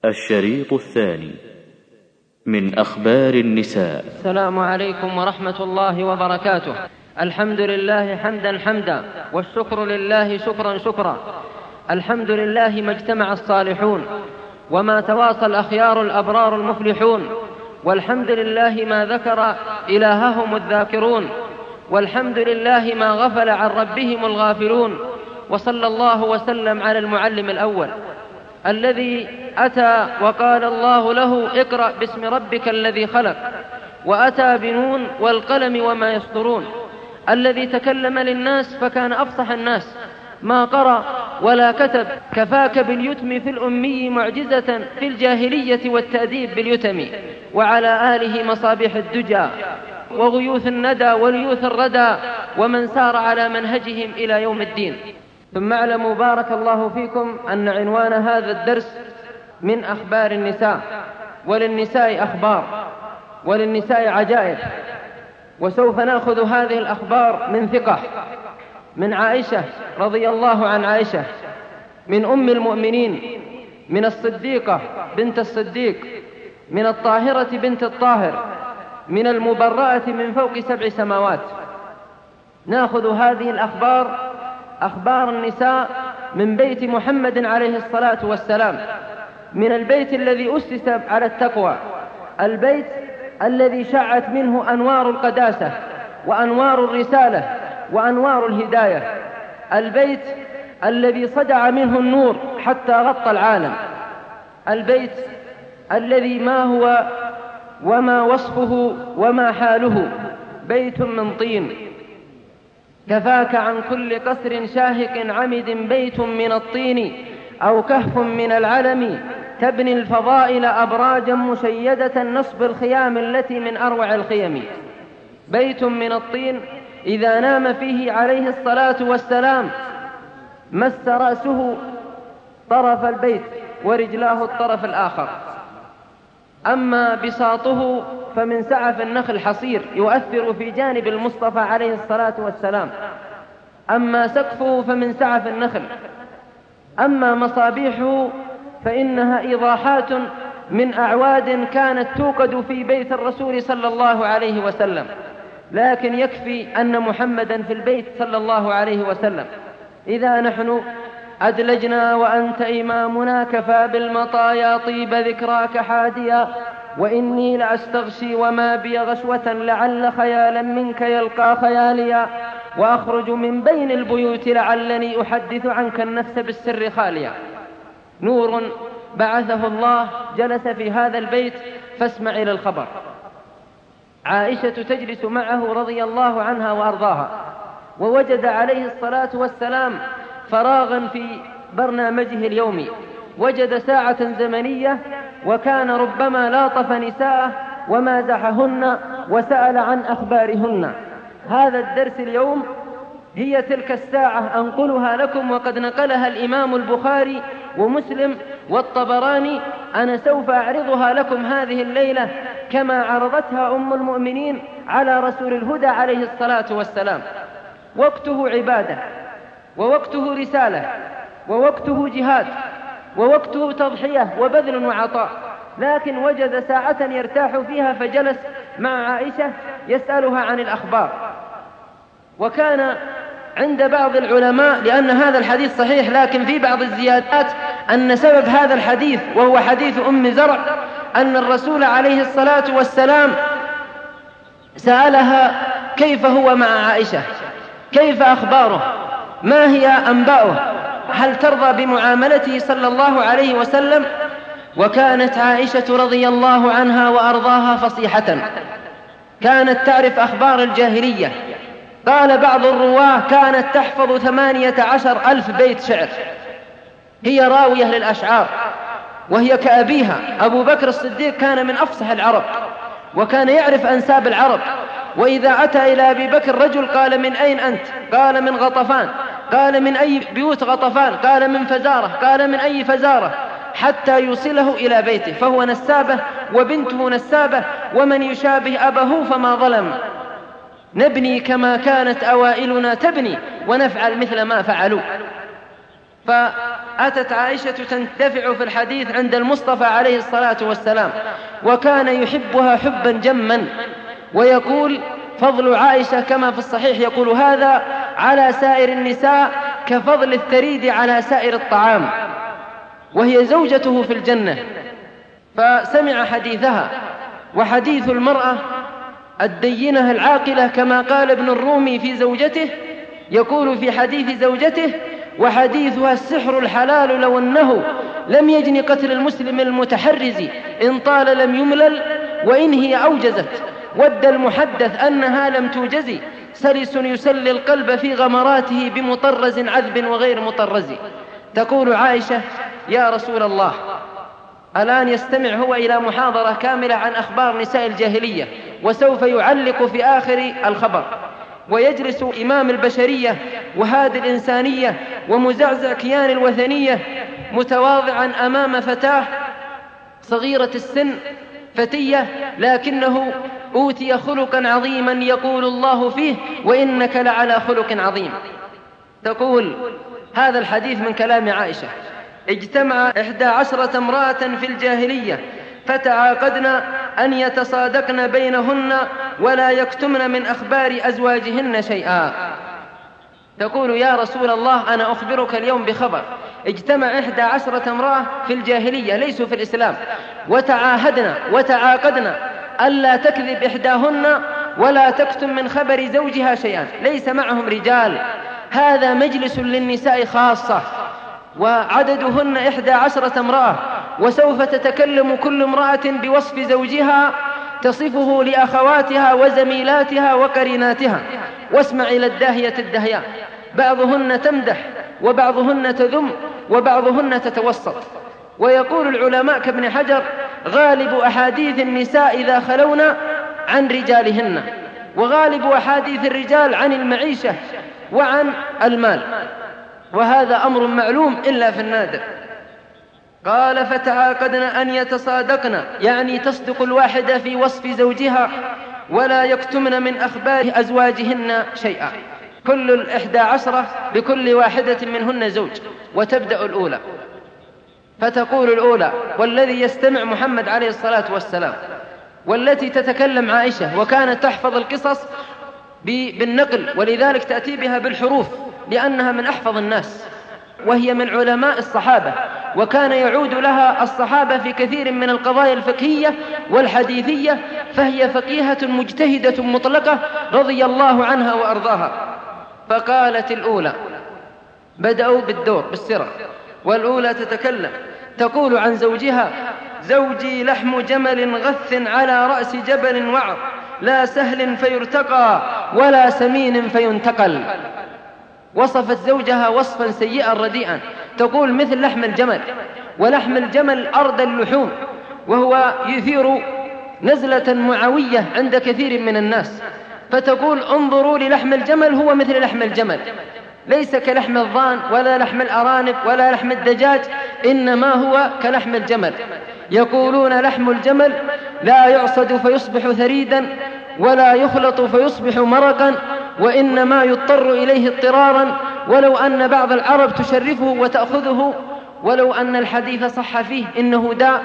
الشريط الثاني من أخبار النساء. السلام عليكم ورحمة الله وبركاته. الحمد لله حمدا حمدا، والشكر لله شكرا شكرا. الحمد لله ما اجتمع الصالحون، وما تواصى الأخيار الأبرار المفلحون. والحمد لله ما ذكر إلههم الذاكرون، والحمد لله ما غفل عن ربهم الغافلون. وصلى الله وسلم على المعلم الأول الذي أتى وقال الله له: اقرأ باسم ربك الذي خلق، وأتى بنون والقلم وما يسطرون، الذي تكلم للناس فكان أفصح الناس، ما قرأ ولا كتب، كفاك باليتم في الأمي معجزة في الجاهلية والتأديب باليتم. وعلى آله مصابيح الدجى وغيوث الندى وليوث الردى، ومن سار على منهجهم إلى يوم الدين. ثم اعلموا بارك الله فيكم أن عنوان هذا الدرس من أخبار النساء. وللنساء أخبار، وللنساء عجائب، وسوف نأخذ هذه الأخبار من ثقة، من عائشة رضي الله عن عائشة، من أم المؤمنين، من الصديقة بنت الصديق، من الطاهرة بنت الطاهر، من المبرأة من فوق 7 سماوات. نأخذ هذه الأخبار، أخبار النساء، من بيت محمد عليه الصلاة والسلام، من البيت الذي أسس على التقوى، البيت الذي شعت منه أنوار القداسة وأنوار الرسالة وأنوار الهداية، البيت الذي صدع منه النور حتى غطى العالم، البيت الذي ما هو وما وصفه وما حاله، بيت من طين. كفاك عن كل قصر شاهق عمد بيت من الطين، أو كهف من العلم تبني الفضائل أبراجا مشيدة نصب الخيام التي من أروع الخيم. بيت من الطين إذا نام فيه عليه الصلاة والسلام مس رأسه طرف البيت ورجلاه الطرف الآخر. أما بساطه فمن سعف النخل حصير يؤثر في جانب المصطفى عليه الصلاة والسلام. أما سقفه فمن سعف النخل. أما مصابيحه فإنها إيضاحات من أعواد كانت توقد في بيت الرسول صلى الله عليه وسلم، لكن يكفي أن محمدا في البيت صلى الله عليه وسلم. إذا نحن أدلجنا وأنت إمامنا، كفى بالمطايا طيب ذكراك حاديا، وإني لأستغشي وما بي غشوة لعل خيالا منك يلقى خياليا، وأخرج من بين البيوت لعلني أحدث عنك النفس بالسر خاليا. نور بعثه الله جلس في هذا البيت، فاسمع إلى الخبر. عائشة تجلس معه رضي الله عنها وأرضاها، ووجد عليه الصلاة والسلام فراغا في برنامجه اليومي، وجد ساعة زمنية، وكان ربما لاطف نساءه ومازحهن وسأل عن أخبارهن. هذا الدرس اليوم هي تلك الساعة أنقلها لكم، وقد نقلها الإمام البخاري ومسلم والطبراني. أنا سوف أعرضها لكم هذه الليلة كما عرضتها أم المؤمنين على رسول الهدى عليه الصلاة والسلام. وقته عبادة، ووقته رسالة، ووقته جهاد، ووقته تضحية وبذل وعطاء، لكن وجد ساعة يرتاح فيها فجلس مع عائشة يسألها عن الأخبار. وكان عند بعض العلماء، لأن هذا الحديث صحيح، لكن في بعض الزيادات أن سبب هذا الحديث، وهو حديث أم زرع، أن الرسول عليه الصلاة والسلام سألها كيف هو مع عائشة، كيف أخباره، ما هي أنباؤه، هل ترضى بمعاملته صلى الله عليه وسلم. وكانت عائشة رضي الله عنها وأرضاها فصيحة، كانت تعرف أخبار الجاهلية. قال بعض الرواه كانت تحفظ 18,000 بيت شعر، هي راوية للأشعار، وهي كأبيها أبو بكر الصديق كان من أفصح العرب، وكان يعرف أنساب العرب. وإذا أتى إلى أبي بكر رجل قال: من أين أنت؟ قال: من غطفان. قال: من أي بيوت غطفان؟ قال: من فزارة. قال: من أي فزارة؟ حتى يوصله إلى بيته، فهو نسابة وبنته نسابة، ومن يشابه أبه فما ظلم. نبني كما كانت أوائلنا تبني، ونفعل مثل ما فعلوا. فأتت عائشة تندفع في الحديث عند المصطفى عليه الصلاة والسلام، وكان يحبها حبا جما، ويقول فضل عائشة كما في الصحيح يقول هذا على سائر النساء كفضل الثريد على سائر الطعام، وهي زوجته في الجنة. فسمع حديثها. وحديث المرأة الدينة العاقلة كما قال ابن الرومي في زوجته، يقول في حديث زوجته: وحديثها السحر الحلال لو أنه لم يجن قتل المسلم المتحرز، إن طال لم يملل وإن هي أوجزت، ود المحدث أنها لم توجز، سلس يسلي القلب في غمراته بمطرز عذب وغير مطرز. تقول عائشة: يا رسول الله، الآن يستمع هو إلى محاضرة كاملة عن أخبار نساء الجاهلية، وسوف يعلق في آخر الخبر، ويجلس إمام البشرية وهادي الإنسانية ومزعزع كيان الوثنية متواضعا أمام فتاة صغيرة السن، فتية لكنه أوتي خلقا عظيما يقول الله فيه: وإنك لعلى خلق عظيم. تقول هذا الحديث من كلام عائشة: اجتمع 11 امرأة في الجاهلية فتعاقدن أن يتصادقن بينهن ولا يكتمن من أخبار أزواجهن شيئا. تقول: يا رسول الله، أنا أخبرك اليوم بخبر. اجتمع 11 امرأة في الجاهلية ليسوا في الإسلام، وتعاقدن ألا تكذب إحداهن ولا تكتم من خبر زوجها شيئا، ليس معهم رجال، هذا مجلس للنساء خاصة، وعددهن 11 امرأة، وسوف تتكلم كل امرأة بوصف زوجها تصفه لأخواتها وزميلاتها وقريناتها. واسمع إلى الداهية الدهياء، بعضهن تمدح وبعضهن تذم وبعضهن تتوسط. ويقول العلماء كابن حجر: غالب أحاديث النساء إذا خلون عن رجالهن، وغالب أحاديث الرجال عن المعيشة وعن المال، وهذا أمر معلوم إلا في النادر. قال: فتعاقدن أن يتصادقن، يعني تصدق الواحدة في وصف زوجها، ولا يكتمن من أخبار أزواجهن شيئا. كل 11 بكل واحدة منهن زوج. وتبدأ الأولى، فتقول الأولى: والذي يستمع محمد عليه الصلاة والسلام. والتي تتكلم عائشة، وكانت تحفظ القصص بالنقل، ولذلك تأتي بها بالحروف لأنها من أحفظ الناس، وهي من علماء الصحابة، وكان يعود لها الصحابة في كثير من القضايا الفقهية والحديثية، فهي فقيهة مجتهدة مطلقة رضي الله عنها وأرضاها. فقالت الأولى، بدأوا بالدور بالسرة، والأولى تتكلم تقول عن زوجها: زوجي لحم جمل غث على رأس جبل وعر، لا سهل فيرتقى ولا سمين فينتقل. وصفت زوجها وصفا سيئا رديئا، تقول مثل لحم الجمل، ولحم الجمل أرض اللحوم، وهو يثير نزلة معوية عند كثير من الناس. فتقول: انظروا للحم الجمل، هو مثل لحم الجمل، ليس كلحم الضان ولا لحم الأرانب ولا لحم الدجاج، إنما هو كلحم الجمل. يقولون: لحم الجمل لا يعصد فيصبح ثريدا ولا يخلط فيصبح مرقا، وإنما يضطر إليه اضطرارا، ولو أن بعض العرب تشرفه وتأخذه، ولو أن الحديث صح فيه إنه داء،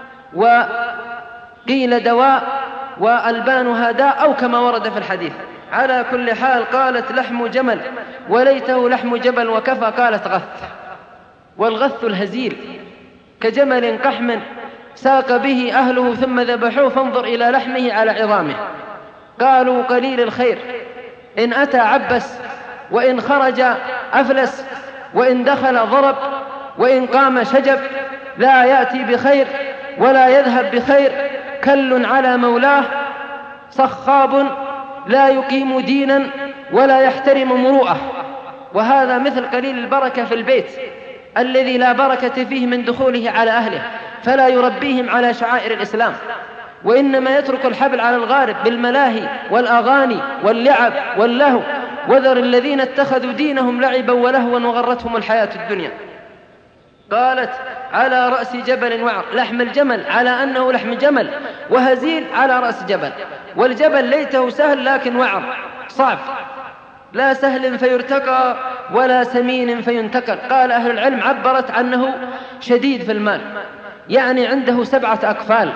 وقيل دواء، وألبانها داء، أو كما ورد في الحديث. على كل حال قالت: لحم جمل، وليته لحم جبل وكفى. قالت: غث، والغث الهزيل كجمل قحم ساق به أهله ثم ذبحوه، فانظر إلى لحمه على عظامه. قالوا: قليل الخير، إن أتى عبس، وإن خرج أفلس، وإن دخل ضرب، وإن قام شجب، لا يأتي بخير ولا يذهب بخير، كل على مولاه، صخاب لا يقيم دينا ولا يحترم مروءة. وهذا مثل قليل البركة في البيت الذي لا بركة فيه من دخوله على أهله، فلا يربيهم على شعائر الإسلام، وإنما يترك الحبل على الغارب بالملاهي والأغاني واللعب واللهو. وذر الذين اتخذوا دينهم لعبا ولهوا وغرتهم الحياة الدنيا. قالت: على رأس جبل وعر، لحم الجمل على أنه لحم جمل، وهزيل على رأس جبل، والجبل ليته سهل لكن وعر صعب. لا سهل فيرتقى ولا سمين فينتكل. قال أهل العلم عبرت عنه شديد في المال، يعني عنده 7 أكفال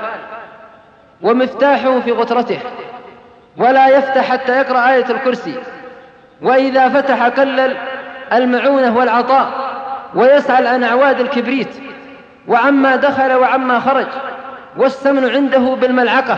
ومفتاحه في غترته، ولا يفتح حتى يقرأ آية الكرسي، وإذا فتح كلل المعونة والعطاء، ويسأل عن أعواد الكبريت وعما دخل وعما خرج، والسمن عنده بالملعقة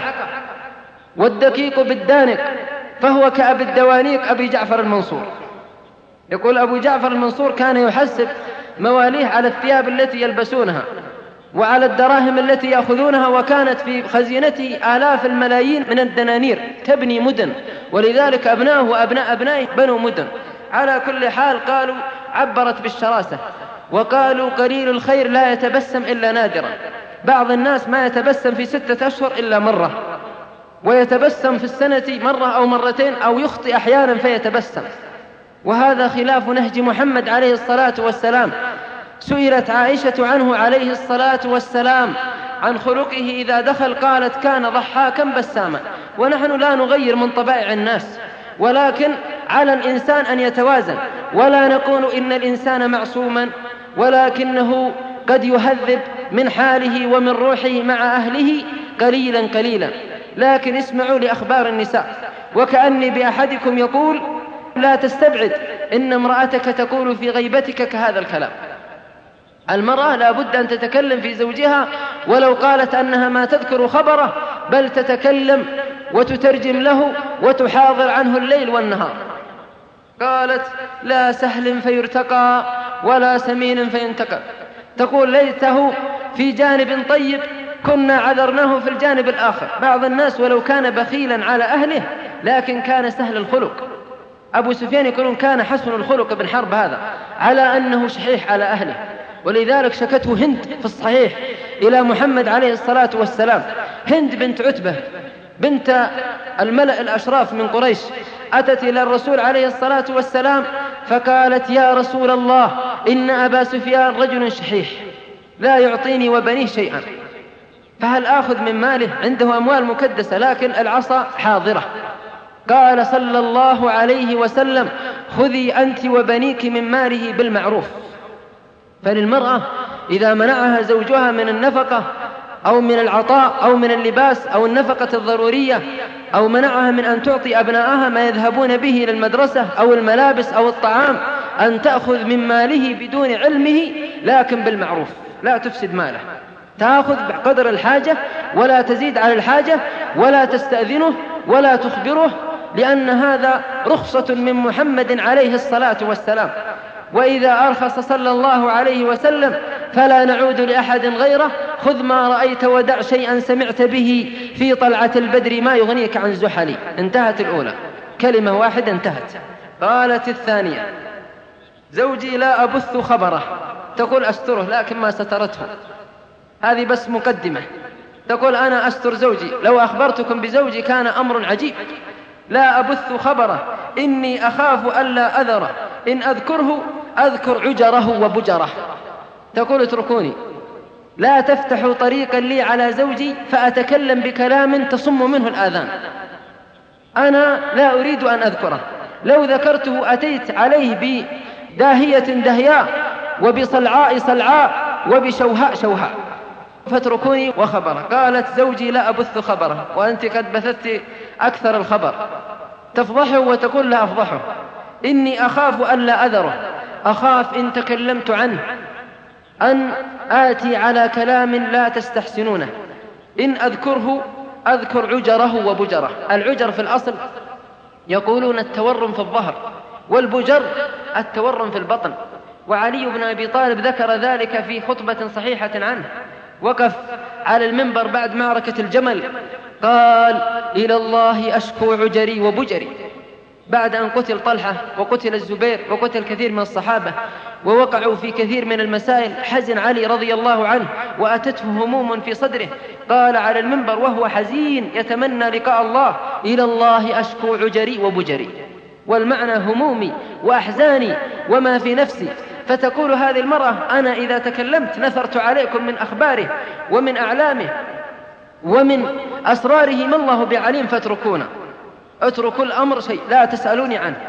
والدقيق بالدانق، فهو كأبي الدوانيق أبي جعفر المنصور. يقول أبو جعفر المنصور كان يحسب مواليه على الثياب التي يلبسونها وعلى الدراهم التي يأخذونها، وكانت في خزينته آلاف الملايين من الدنانير تبني مدن، ولذلك أبنائه وأبناء أبنائه بنوا مدن. على كل حال قالوا عبرت بالشراسة، وقالوا قليل الخير لا يتبسم إلا نادرا. بعض الناس ما يتبسم في 6 أشهر إلا مرة، ويتبسم في السنة مرة أو مرتين، أو يخطئ أحيانا فيتبسم، وهذا خلاف نهج محمد عليه الصلاة والسلام. سئلت عائشة عنه عليه الصلاة والسلام عن خلقه إذا دخل، قالت كان ضحاكا بساما. ونحن لا نغير من طبائع الناس، ولكن على الإنسان أن يتوازن، ولا نقول إن الإنسان معصوما، ولكنه قد يهذب من حاله ومن روحه مع أهله قليلا قليلا. لكن اسمعوا لأخبار النساء، وكأني بأحدكم يقول لا تستبعد إن امرأتك تقول في غيبتك كهذا الكلام. المرأة لا بد أن تتكلم في زوجها، ولو قالت أنها ما تذكر خبره، بل تتكلم وتترجم له وتحاضر عنه الليل والنهار. قالت لا سهل فيرتقى ولا سمين فينتقى. تقول ليته في جانب طيب كنا عذرناه في الجانب الآخر. بعض الناس ولو كان بخيلا على أهله لكن كان سهل الخلق. أبو سفيان يقولون كان حسن الخلق ابن حرب هذا، على أنه شحيح على أهله. ولذلك شكته هند في الصحيح إلى محمد عليه الصلاة والسلام. هند بنت عتبة بنت الملأ الأشراف من قريش أتت إلى الرسول عليه الصلاة والسلام فقالت يا رسول الله إن أبا سفيان رجل شحيح لا يعطيني وبنيه شيئا، فهل آخذ من ماله؟ عنده أموال مكدسة لكن العصا حاضرة. قال صلى الله عليه وسلم خذي أنت وبنيك من ماله بالمعروف. فللمرأة إذا منعها زوجها من النفقة أو من العطاء أو من اللباس أو النفقة الضرورية، أو منعها من أن تعطي أبنائها ما يذهبون به إلى المدرسة أو الملابس أو الطعام، أن تأخذ من ماله بدون علمه لكن بالمعروف، لا تفسد ماله، تأخذ بقدر الحاجة ولا تزيد على الحاجة، ولا تستأذنه ولا تخبره، لأن هذا رخصة من محمد عليه الصلاة والسلام. وإذا أرخص صلى الله عليه وسلم فلا نعود لأحد غيره. خذ ما رأيت ودع شيئا سمعت به في طلعة البدر ما يغنيك عن زحلي. انتهت الأولى، كلمة واحدة انتهت. قالت الثانية زوجي لا أبث خبره، تقول أستره لكن ما سترته، هذه بس مقدمة. تقول أنا أستر زوجي، لو أخبرتكم بزوجي كان أمر عجيب. لا أبث خبره إني أخاف ألا أذره، إن أذكره أذكر عجره وبجره. تقول اتركوني، لا تفتحوا طريقا لي على زوجي فأتكلم بكلام تصم منه الآذان. أنا لا أريد أن أذكره، لو ذكرته أتيت عليه بداهية دهياء وبصلعاء صلعاء وبشوهاء شوهاء، فاتركوني وخبره. قالت زوجي لا أبث خبره، وأنت قد بثت أكثر الخبر. تفضحه وتقول لا أفضحه، إني أخاف ألا أذره، أخاف إن تكلمت عنه أن آتي على كلام لا تستحسنونه، إن أذكره أذكر عجره وبجره. العجر في الأصل يقولون التورم في الظهر، والبجر التورم في البطن. وعلي بن أبي طالب ذكر ذلك في خطبة صحيحة عنه، وقف على المنبر بعد معركة الجمل قال إلى الله أشكو عجري وبجري، بعد أن قتل طلحة وقتل الزبير وقتل كثير من الصحابة ووقعوا في كثير من المسائل. حزن علي رضي الله عنه وأتته هموم في صدره، قال على المنبر وهو حزين يتمنى لقاء الله إلى الله أشكو عجري وبجري، والمعنى همومي وأحزاني وما في نفسي. فتقول هذه المرأة أنا إذا تكلمت نثرت عليكم من أخباره ومن أعلامه ومن أسراره ما الله بعليم، فاتركونا، اتركوا الأمر شيء لا تسألوني عنه.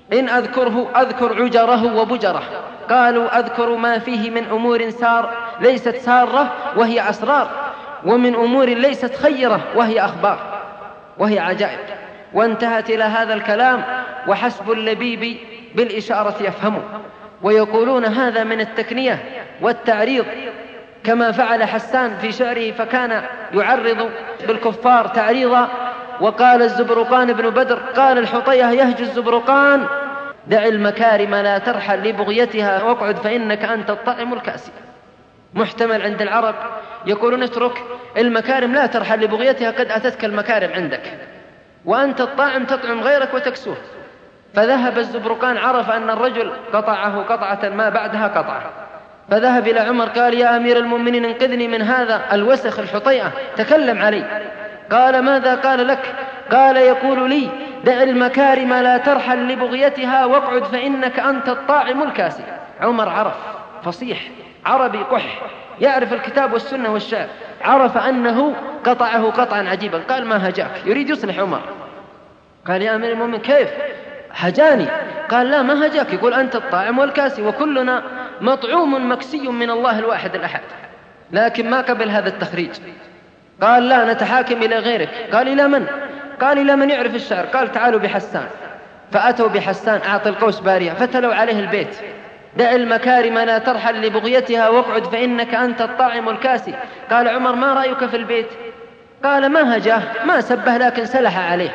إن أذكره أذكر عجره وبجره. قالوا أذكر ما فيه من أمور ليست سارة وهي أسرار، ومن أمور ليست خيرة وهي أخبار وهي عجائب. وانتهت إلى هذا الكلام، وحسب اللبيب بالإشارة يفهم. ويقولون هذا من التكنية والتعريض، كما فعل حسان في شعره، فكان يعرض بالكفار تعريضا. وقال الزبرقان بن بدر، قال الحطية يهجو الزبرقان: دع المكارم لا ترحل لبغيتها واقعد فإنك أنت الطائم الكاسي. محتمل عند العرب يقولون اترك المكارم لا ترحل لبغيتها، قد أتتك المكارم عندك وأنت الطاعم تطعم غيرك وتكسوه. فذهب الزبرقان، عرف أن الرجل قطعه قطعة ما بعدها قطعة، فذهب إلى عمر قال: يا أمير المؤمنين انقذني من هذا الوسخ الحطيئة، تكلم علي. قال: ماذا قال لك؟ قال: يقول لي: دع المكارم لا ترحل لبغيتها واقعد فإنك أنت الطاعم الكاسي. عمر عرف، فصيح عربي قح، يعرف الكتاب والسنة والشعر، عرف أنه قطعه قطعا عجيبا. قال: ما هجاك؟ يريد يصلح عمر. قال: يا أمير المؤمنين كيف هجاني؟ قال: لا ما هجاك، يقول أنت الطاعم والكاسي، وكلنا مطعوم مكسي من الله الواحد الأحد، لكن ما قبل هذا التخريج. قال: لا نتحاكم إلى غيرك. قال: إلى من؟ قال: إلى من يعرف الشعر. قال: تعالوا بحسان. فأتوا بحسان أعطي القوس بارية، فتلوا عليه البيت: دع المكارم لا ترحل لبغيتها واقعد فإنك أنت الطاعم الكاسي. قال عمر: ما رأيك في البيت؟ قال: ما هجاه، ما سبه، لكن سلح عليه.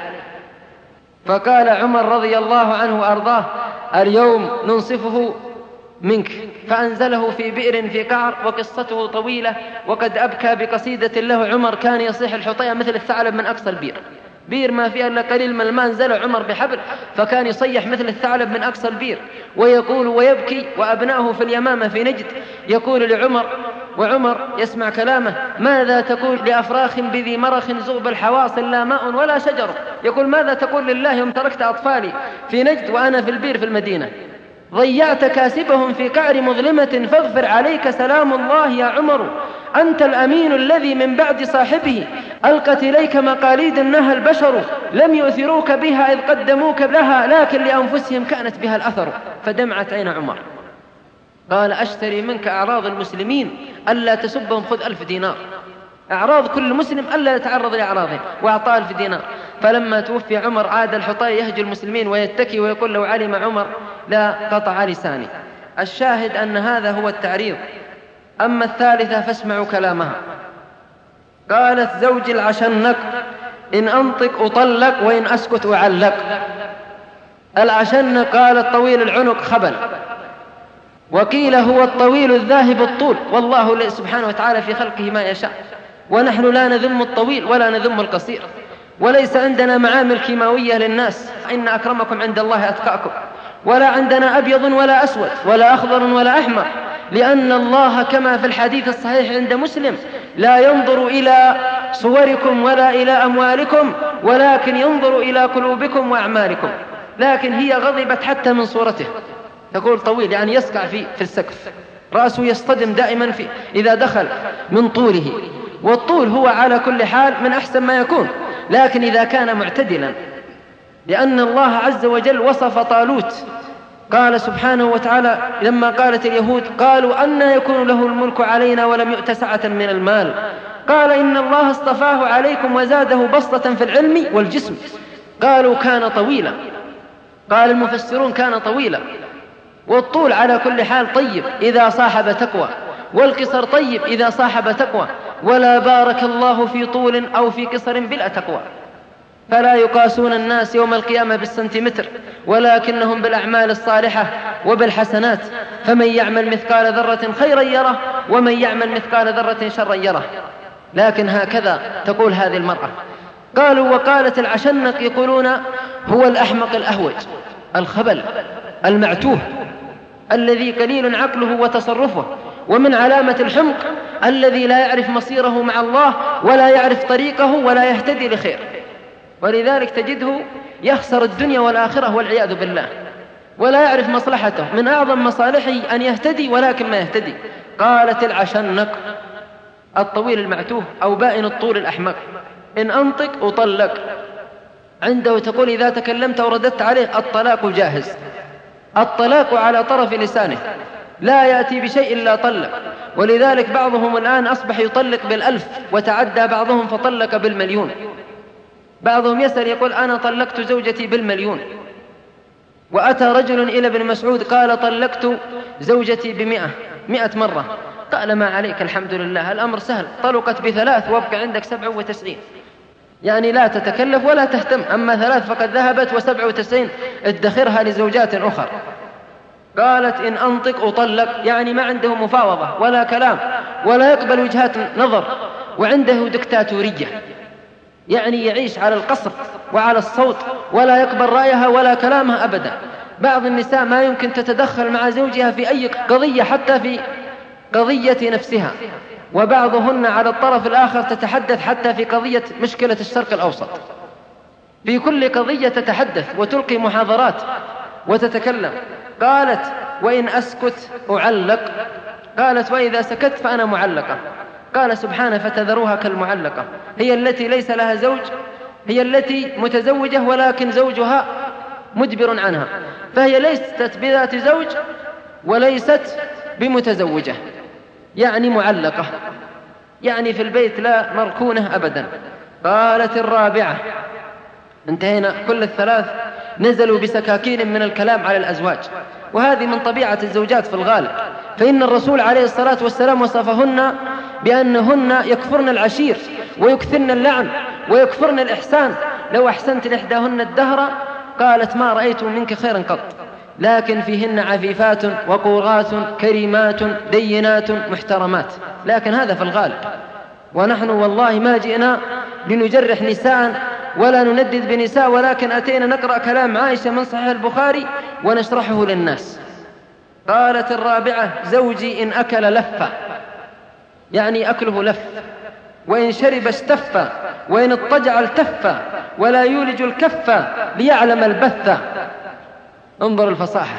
فقال عمر رضي الله عنه وأرضاه: اليوم ننصفه منك. فأنزله في بئر في قعر، وقصته طويلة، وقد أبكى بقصيدة له. عمر كان يصيح الحطية مثل الثعلب من أقصى البئر، بئر ما فيها إلا قليل من الماء، انزله عمر بحبل فكان يصيح مثل الثعلب من أقصى البئر، ويقول ويبكي. وأبناؤه في اليمامة في نجد يقول لعمر، وعمر يسمع كلامه: ماذا تقول لأفراخ بذي مرخ زغب الحواصل لا ماء ولا شجر؟ يقول: ماذا تقول لله يوم تركت أطفالي في نجد وأنا في البئر في المدينة؟ ضيعت كاسبهم في قعر مظلمة، فاغفر عليك سلام الله يا عمر. أنت الأمين الذي من بعد صاحبه ألقت إليك مقاليد نهى البشر، لم يؤثروك بها إذ قدموك لها، لكن لأنفسهم كانت بها الأثر. فدمعت عين عمر. قال: أشتري منك أعراض المسلمين ألا تسبهم، خذ 1000 دينار. أعراض كل مسلم ألا يتعرض لأعراضهم، وأعطاه 1000 دينار. فلما توفي عمر عاد الحطية يهجو المسلمين ويتكي ويقول: لو علم عمر لا قطع لساني. الشاهد أن هذا هو التعريض. أما الثالثة فاسمعوا كلامها. قالت: زوجي العشنق إن أنطق أطلق وإن أسكت أعلق. العشنق قال: الطويل العنق خبل، وقيل هو الطويل الذاهب الطول، والله سبحانه وتعالى في خلقه ما يشاء، ونحن لا نذم الطويل ولا نذم القصير، وليس عندنا معامل كيماوية للناس، إن أكرمكم عند الله أتقاكم، ولا عندنا أبيض ولا أسود ولا أخضر ولا أحمر، لأن الله كما في الحديث الصحيح عند مسلم: لا ينظر إلى صوركم ولا إلى أموالكم ولكن ينظر إلى قلوبكم وأعمالكم. لكن هي غضبت حتى من صورته. تقول طويل يعني يسقع في السقف، رأسه يصطدم دائما إذا دخل من طوله، والطول هو على كل حال من أحسن ما يكون، لكن إذا كان معتدلا، لأن الله عز وجل وصف طالوت، قال سبحانه وتعالى لما قالت اليهود: قالوا أنى يكون له الملك علينا ولم يؤت سعة من المال، قال: إن الله اصطفاه عليكم وزاده بسطة في العلم والجسم. قالوا كان طويلا، قال المفسرون كان طويلا. والطول على كل حال طيب إذا صاحب تقوى، والقصر طيب إذا صاحب تقوى، ولا بارك الله في طول أو في قصر بلا تقوى. فلا يقاسون الناس يوم القيامة بالسنتيمتر، ولكنهم بالأعمال الصالحة وبالحسنات. فمن يعمل مثقال ذرة خيرا يره، ومن يعمل مثقال ذرة شرا يره. لكن هكذا تقول هذه المرأة. قالوا: وقالت العشنق يقولون هو الأحمق الأهوج، الخبل المعتوه، الذي قليل عقله وتصرفه. ومن علامة الحمق الذي لا يعرف مصيره مع الله ولا يعرف طريقه ولا يهتدي لخير، ولذلك تجده يخسر الدنيا والآخرة والعياذ بالله، ولا يعرف مصلحته. من أعظم مصالحه أن يهتدي ولكن ما يهتدي. قالت العشنق: الطويل المعتوه أو بائن الطول الأحمق، إن أنطق أطلق. عنده تقول إذا تكلمت ورددت عليه الطلاق جاهز، الطلاق على طرف لسانه، لا يأتي بشيء إلا طلق. ولذلك بعضهم الآن أصبح يطلق بال1000، وتعدى بعضهم فطلق بال1,000,000. بعضهم يسأل يقول أنا طلقت زوجتي بال1,000,000. وأتى رجل إلى ابن مسعود قال طلقت زوجتي ب100 مرة. قال ما عليك، الحمد لله، الأمر سهل، طلقت ب3 وابقى عندك 97. يعني لا تتكلف ولا تهتم، أما 3 فقد ذهبت، و97 ادخرها لزوجات أخرى. قالت إن أنطق أطلق، يعني ما عنده مفاوضة ولا كلام ولا يقبل وجهات نظر، وعنده دكتاتورية، يعني يعيش على القصر وعلى الصوت، ولا يقبل رأيها ولا كلامها أبدا. بعض النساء ما يمكن تتدخل مع زوجها في أي قضية، حتى في قضية نفسها، وبعضهن على الطرف الآخر تتحدث حتى في قضية مشكلة الشرق الأوسط، في كل قضية تتحدث وتلقي محاضرات وتتكلم. قالت وإن أسكت أعلق، قالت وإذا سكت فأنا معلقة. قال سبحانه فتذروها كالمعلقة، هي التي ليس لها زوج، هي التي متزوجة ولكن زوجها مدبر عنها، فهي ليست بذات زوج وليست بمتزوجة، يعني معلقة، يعني في البيت لا مركونة أبدا. قالت الرابعة، انتهينا، كل الثلاث نزلوا بسكاكين من الكلام على الأزواج، وهذه من طبيعة الزوجات في الغالب، فإن الرسول عليه الصلاة والسلام وصفهن بأنهن يكفرن العشير ويكثرن اللعن ويكفرن الإحسان. لو أحسنت لإحداهن الدهر قالت ما رأيت منك خيرا قط، لكن فيهن عفيفات وقورات كريمات دينات محترمات. لكن هذا في الغالب، ونحن والله ما جئنا لنجرح نساء ولا نندد بنساء، ولكن أتينا نقرأ كلام عائشة من صحيح البخاري ونشرحه للناس. قالت الرابعة زوجي إن أكل لف، يعني أكله لف، وإن شرب استف، وإن اضطجع التف، ولا يولج الكف ليعلم البث. انظر الفصاحة،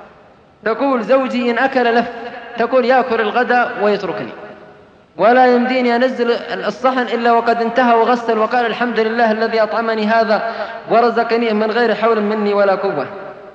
تقول زوجي إن أكل لف، تقول يأكل الغداء ويتركني، ولا يمديني أنزل الصحن إلا وقد انتهى وغسل وقال الحمد لله الذي أطعمني هذا ورزقني من غير حول مني ولا قوة.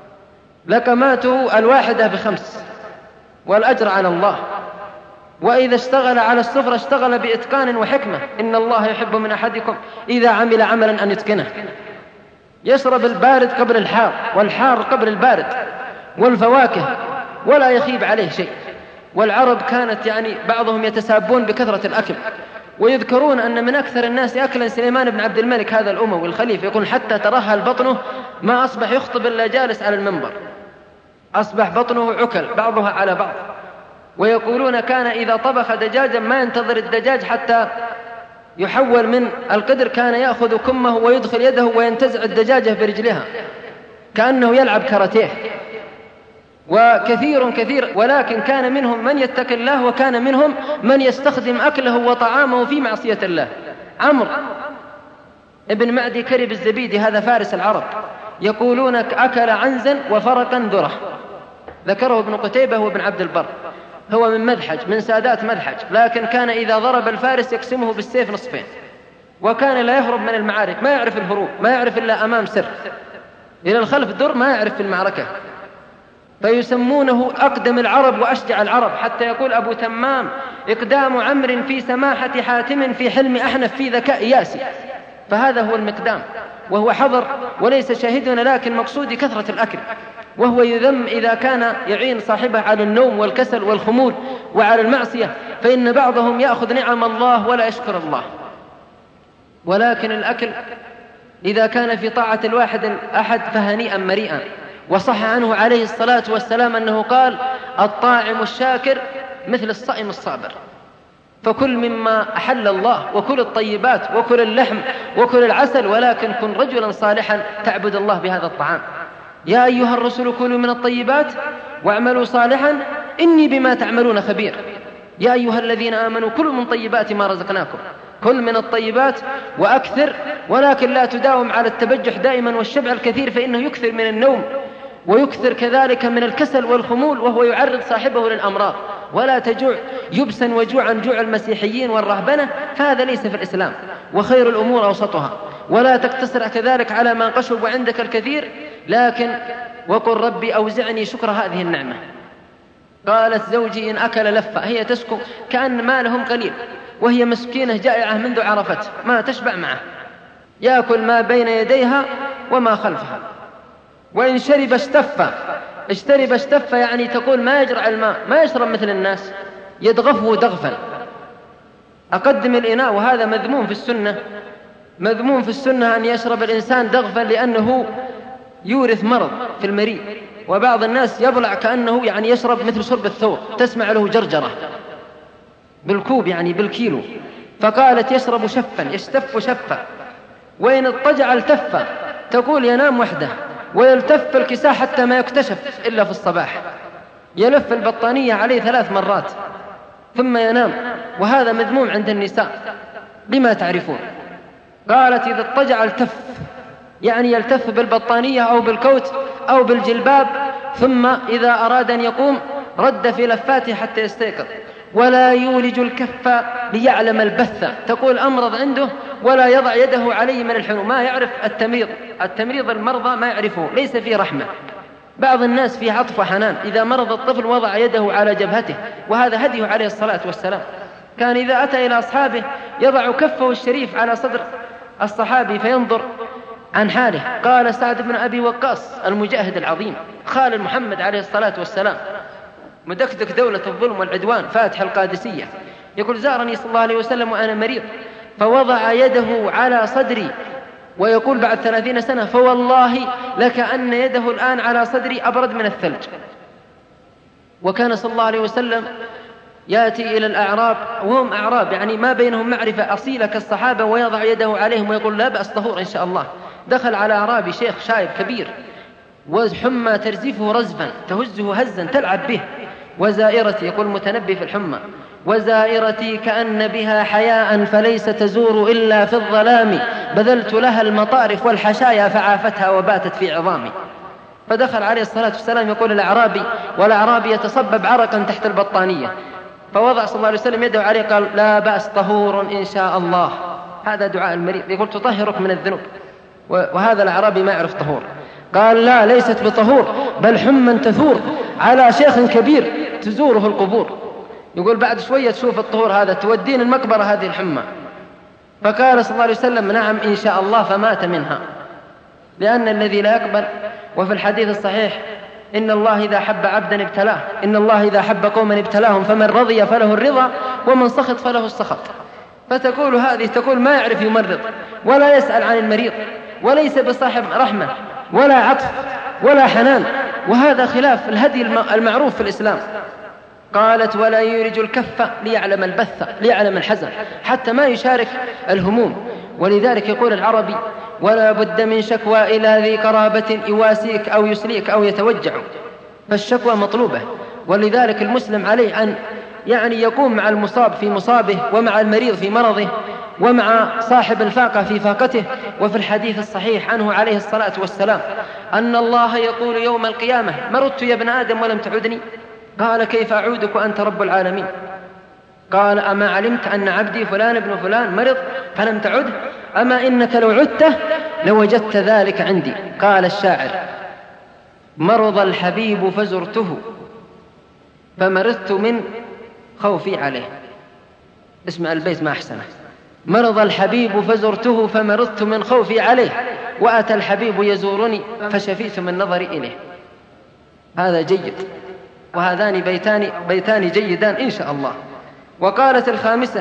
لقماته الواحدة ب5، والأجر على الله. وإذا اشتغل على السفرة اشتغل بإتقان وحكمة، إن الله يحب من أحدكم إذا عمل عملا أن يتقنه. يشرب البارد قبل الحار، والحار قبل البارد، والفواكه، ولا يخيب عليه شيء. والعرب كانت يعني بعضهم يتسابون بكثرة الأكل، ويذكرون أن من أكثر الناس أكلا سليمان بن عبد الملك هذا الأموي الخليفة، يقول حتى ترهل بطنه ما أصبح يخطب إلا جالس على المنبر، أصبح بطنه عكل بعضها على بعض. ويقولون كان إذا طبخ دجاجا ما ينتظر الدجاج حتى يحول من القدر، كان يأخذ كمه ويدخل يده وينتزع الدجاجة برجلها كأنه يلعب كاراتيه. وكثير، ولكن كان منهم من يتقي الله، وكان منهم من يستخدم أكله وطعامه في معصية الله. عمرو ابن معدي كرب الزبيدي، هذا فارس العرب، يقولون أكل عنزا وفرقا ذرة، ذكره ابن قتيبة وابن عبد البر. هو من مذحج، من سادات مذحج، لكن كان إذا ضرب الفارس يقسمه بالسيف نصفين، وكان لا يهرب من المعارك، ما يعرف الهروب، ما يعرف إلا أمام سر، إلى الخلف در، ما يعرف في المعركة. فيسمونه أقدم العرب وأشجع العرب، حتى يقول أبو تمام إقدام عمرو في سماحة حاتم في حلم أحنف في ذكاء ياسي. فهذا هو المقدام، وهو حضر وليس شاهدنا، لكن مقصودي كثرة الأكل. وهو يذم إذا كان يعين صاحبه على النوم والكسل والخمول وعلى المعصية، فإن بعضهم يأخذ نعم الله ولا يشكر الله. ولكن الأكل إذا كان في طاعة الواحد الأحد فهنيئا مريئا. وصح عنه عليه الصلاة والسلام أنه قال الطاعم الشاكر مثل الصائم الصابر. فكل مما أحل الله، وكل الطيبات، وكل اللحم، وكل العسل، ولكن كن رجلا صالحا تعبد الله بهذا الطعام. يا أيها الرسل كلوا من الطيبات واعملوا صالحا إني بما تعملون خبير. يا أيها الذين آمنوا كلوا من طيبات ما رزقناكم، كل من الطيبات وأكثر، ولكن لا تداوم على التبجح دائما والشبع الكثير، فإنه يكثر من النوم ويكثر كذلك من الكسل والخمول، وهو يعرض صاحبه للأمراض. ولا تجوع يبسا وجوعا جوع المسيحيين والرهبنة، فهذا ليس في الإسلام. وخير الأمور أوسطها، ولا تقتصر كذلك على ما قشب عندك الكثير، لكن وقل ربي أوزعني شكر هذه النعمة. قالت زوجي إن أكل لفة، هي تسكت كأن مالهم قليل، وهي مسكينة جائعة منذ عرفت ما تشبع معه، يأكل ما بين يديها وما خلفها. وإن شرب اشترب يعني تقول ما يجرع الماء، ما يشرب مثل الناس، يدغفه دغفا. أقدم الإناء، وهذا مذموم في السنة أن يشرب الإنسان دغفا، لأنه يورث مرض في المريء. وبعض الناس يبلع كأنه يعني يشرب مثل شرب الثور، تسمع له جرجرة بالكوب يعني بالكيلو. فقالت يشرب شفا، يشتف شفا. وإن اضطجع التف، تقول ينام وحده ويلتف الكساء حتى ما يكتشف إلا في الصباح، يلف البطانية عليه 3 مرات ثم ينام، وهذا مذموم عند النساء بما تعرفون. قالت إذا اضطجع التف، يعني يلتف بالبطانية أو بالكوت أو بالجلباب، ثم إذا أراد أن يقوم رد في لفاته حتى يستيقظ. ولا يولج الكف ليعلم البث، تقول أمرض عنده ولا يضع يده عليه من الحنو، ما يعرف التمريض المرضى ما يعرفه، ليس فيه رحمة. بعض الناس فيه عطف وحنان، إذا مرض الطفل وضع يده على جبهته، وهذا هديه عليه الصلاة والسلام. كان إذا أتى إلى أصحابه يضع كفه الشريف على صدر الصحابي فينظر عن حاله. قال سعد بن أبي وقاص المجاهد العظيم خال محمد عليه الصلاة والسلام، مدكدك دولة الظلم والعدوان، فاتح القادسية، يقول زارني صلى الله عليه وسلم وأنا مريض فوضع يده على صدري، ويقول بعد 30 سنة فوالله لكأن يده الآن على صدري أبرد من الثلج. وكان صلى الله عليه وسلم يأتي إلى الأعراب وهم أعراب يعني ما بينهم معرفة أصيلة كالصحابة، ويضع يده عليهم ويقول لا بأس طهور إن شاء الله. دخل على أعرابي شيخ شايب كبير وحمى ترزفه رزفا تهزه هزا تلعب به، وزائرتي، يقول متنبي في الحمى، وزائرتي كأن بها حياء فليس تزور إلا في الظلام، بذلت لها المطارف والحشايا فعافتها وباتت في عظامي. فدخل عليه الصلاة والسلام يقول الأعرابي، والأعرابي يتصبب عرقا تحت البطانية، فوضع صلى الله عليه وسلم يده عليه قال لا بأس طهور إن شاء الله. هذا دعاء المريض، يقول تطهرك من الذنوب، وهذا الأعرابي ما يعرف طهور. قال لا ليست بطهور بل حمى تثور على شيخ كبير تزوره القبور. يقول بعد شوية تشوف الطهور هذا تودين المقبرة هذه الحمى. فقال صلى الله عليه وسلم نعم إن شاء الله، فمات منها، لأن الذي لا يقبل. وفي الحديث الصحيح إن الله إذا حب عبدا ابتلاه، إن الله إذا حب قوما ابتلاهم، فمن رضي فله الرضا ومن سخط فله السخط. فتقول هذه تقول ما يعرف يمرض ولا يسأل عن المريض، وليس بصاحب رحمة ولا عطف ولا حنان، وهذا خلاف الهدي المعروف في الإسلام. قالت ولا يولج الكف ليعلم البث، ليعلم الحزن، حتى ما يشارك الهموم. ولذلك يقول العربي ولا بد من شكوى إلى ذي قرابة يواسيك أو يسليك أو يتوجع، فالشكوى مطلوبة. ولذلك المسلم عليه أن يعني يقوم مع المصاب في مصابه، ومع المريض في مرضه، ومع صاحب الفاقة في فاقته. وفي الحديث الصحيح عنه عليه الصلاة والسلام أن الله يقول يوم القيامة مرضت يا ابن آدم ولم تعدني؟ قال كيف أعودك وأنت رب العالمين؟ قال أما علمت أن عبدي فلان ابن فلان مرض فلم تعده؟ أما إنك لو عدته لوجدت ذلك عندي. قال الشاعر مرض الحبيب فزرته فمرضت من خوفي عليه. اسم البيت ما أحسنه، مرض الحبيب فزرته فمرضت من خوفي عليه، وأتى الحبيب يزورني فشفيت من نظري إليه. هذا جيد، وهذان بيتان جيدان إن شاء الله. وقالت الخامسة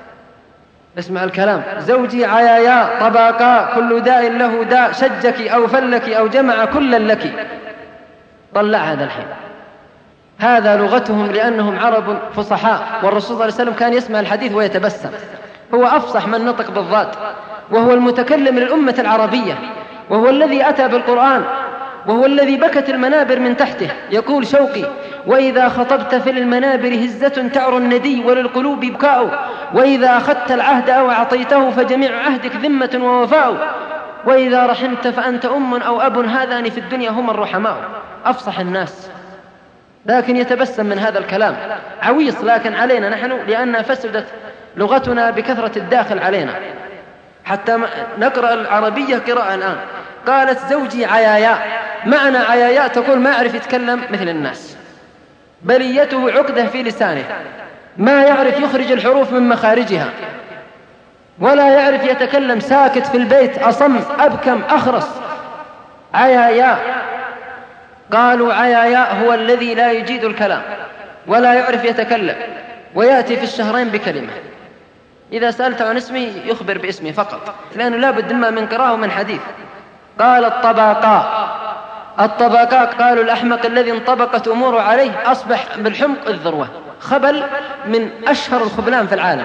اسمع الكلام زوجي عيايا طباقا كل داء له داء، شجك أو فلك أو جمع كلا لك. طلع هذا الحين، هذا لغتهم لأنهم عرب فصحاء، والرسول صلى الله عليه وسلم كان يسمع الحديث ويتبسم، هو أفصح من نطق بالضاد، وهو المتكلم للأمة العربية، وهو الذي أتى بالقرآن، وهو الذي بكت المنابر من تحته. يقول شوقي وإذا خطبت في المنابر هزة تعر الندي وللقلوب بكاء، وإذا أخذت العهد أو أعطيته فجميع عهدك ذمة ووفاء، وإذا رحمت فأنت أم أو أب هذان في الدنيا هم الرحماء. أفصح الناس، لكن يتبسم من هذا الكلام عويص، لكن علينا نحن لأننا فسدت لغتنا بكثرة الداخل علينا. حتى نقرأ العربية قراءة الآن. قالت زوجي عيايا. معنى عيايا تقول ما يعرف يتكلم مثل الناس، بليته عقدة في لسانه، ما يعرف يخرج الحروف من مخارجها، ولا يعرف يتكلم، ساكت في البيت، أصم أبكم أخرس. عيايا. قالوا عيايا هو الذي لا يجيد الكلام ولا يعرف يتكلم، ويأتي في الشهرين بكلمة. إذا سألت عن اسمي يخبر باسمي فقط، لأنه لا بد إما من قراءة ومن حديث. قال الطبقاء. الطبقاء قالوا الأحمق الذي انطبقت أموره عليه أصبح بالحمق الذروة، خبل من أشهر الخبلان في العالم.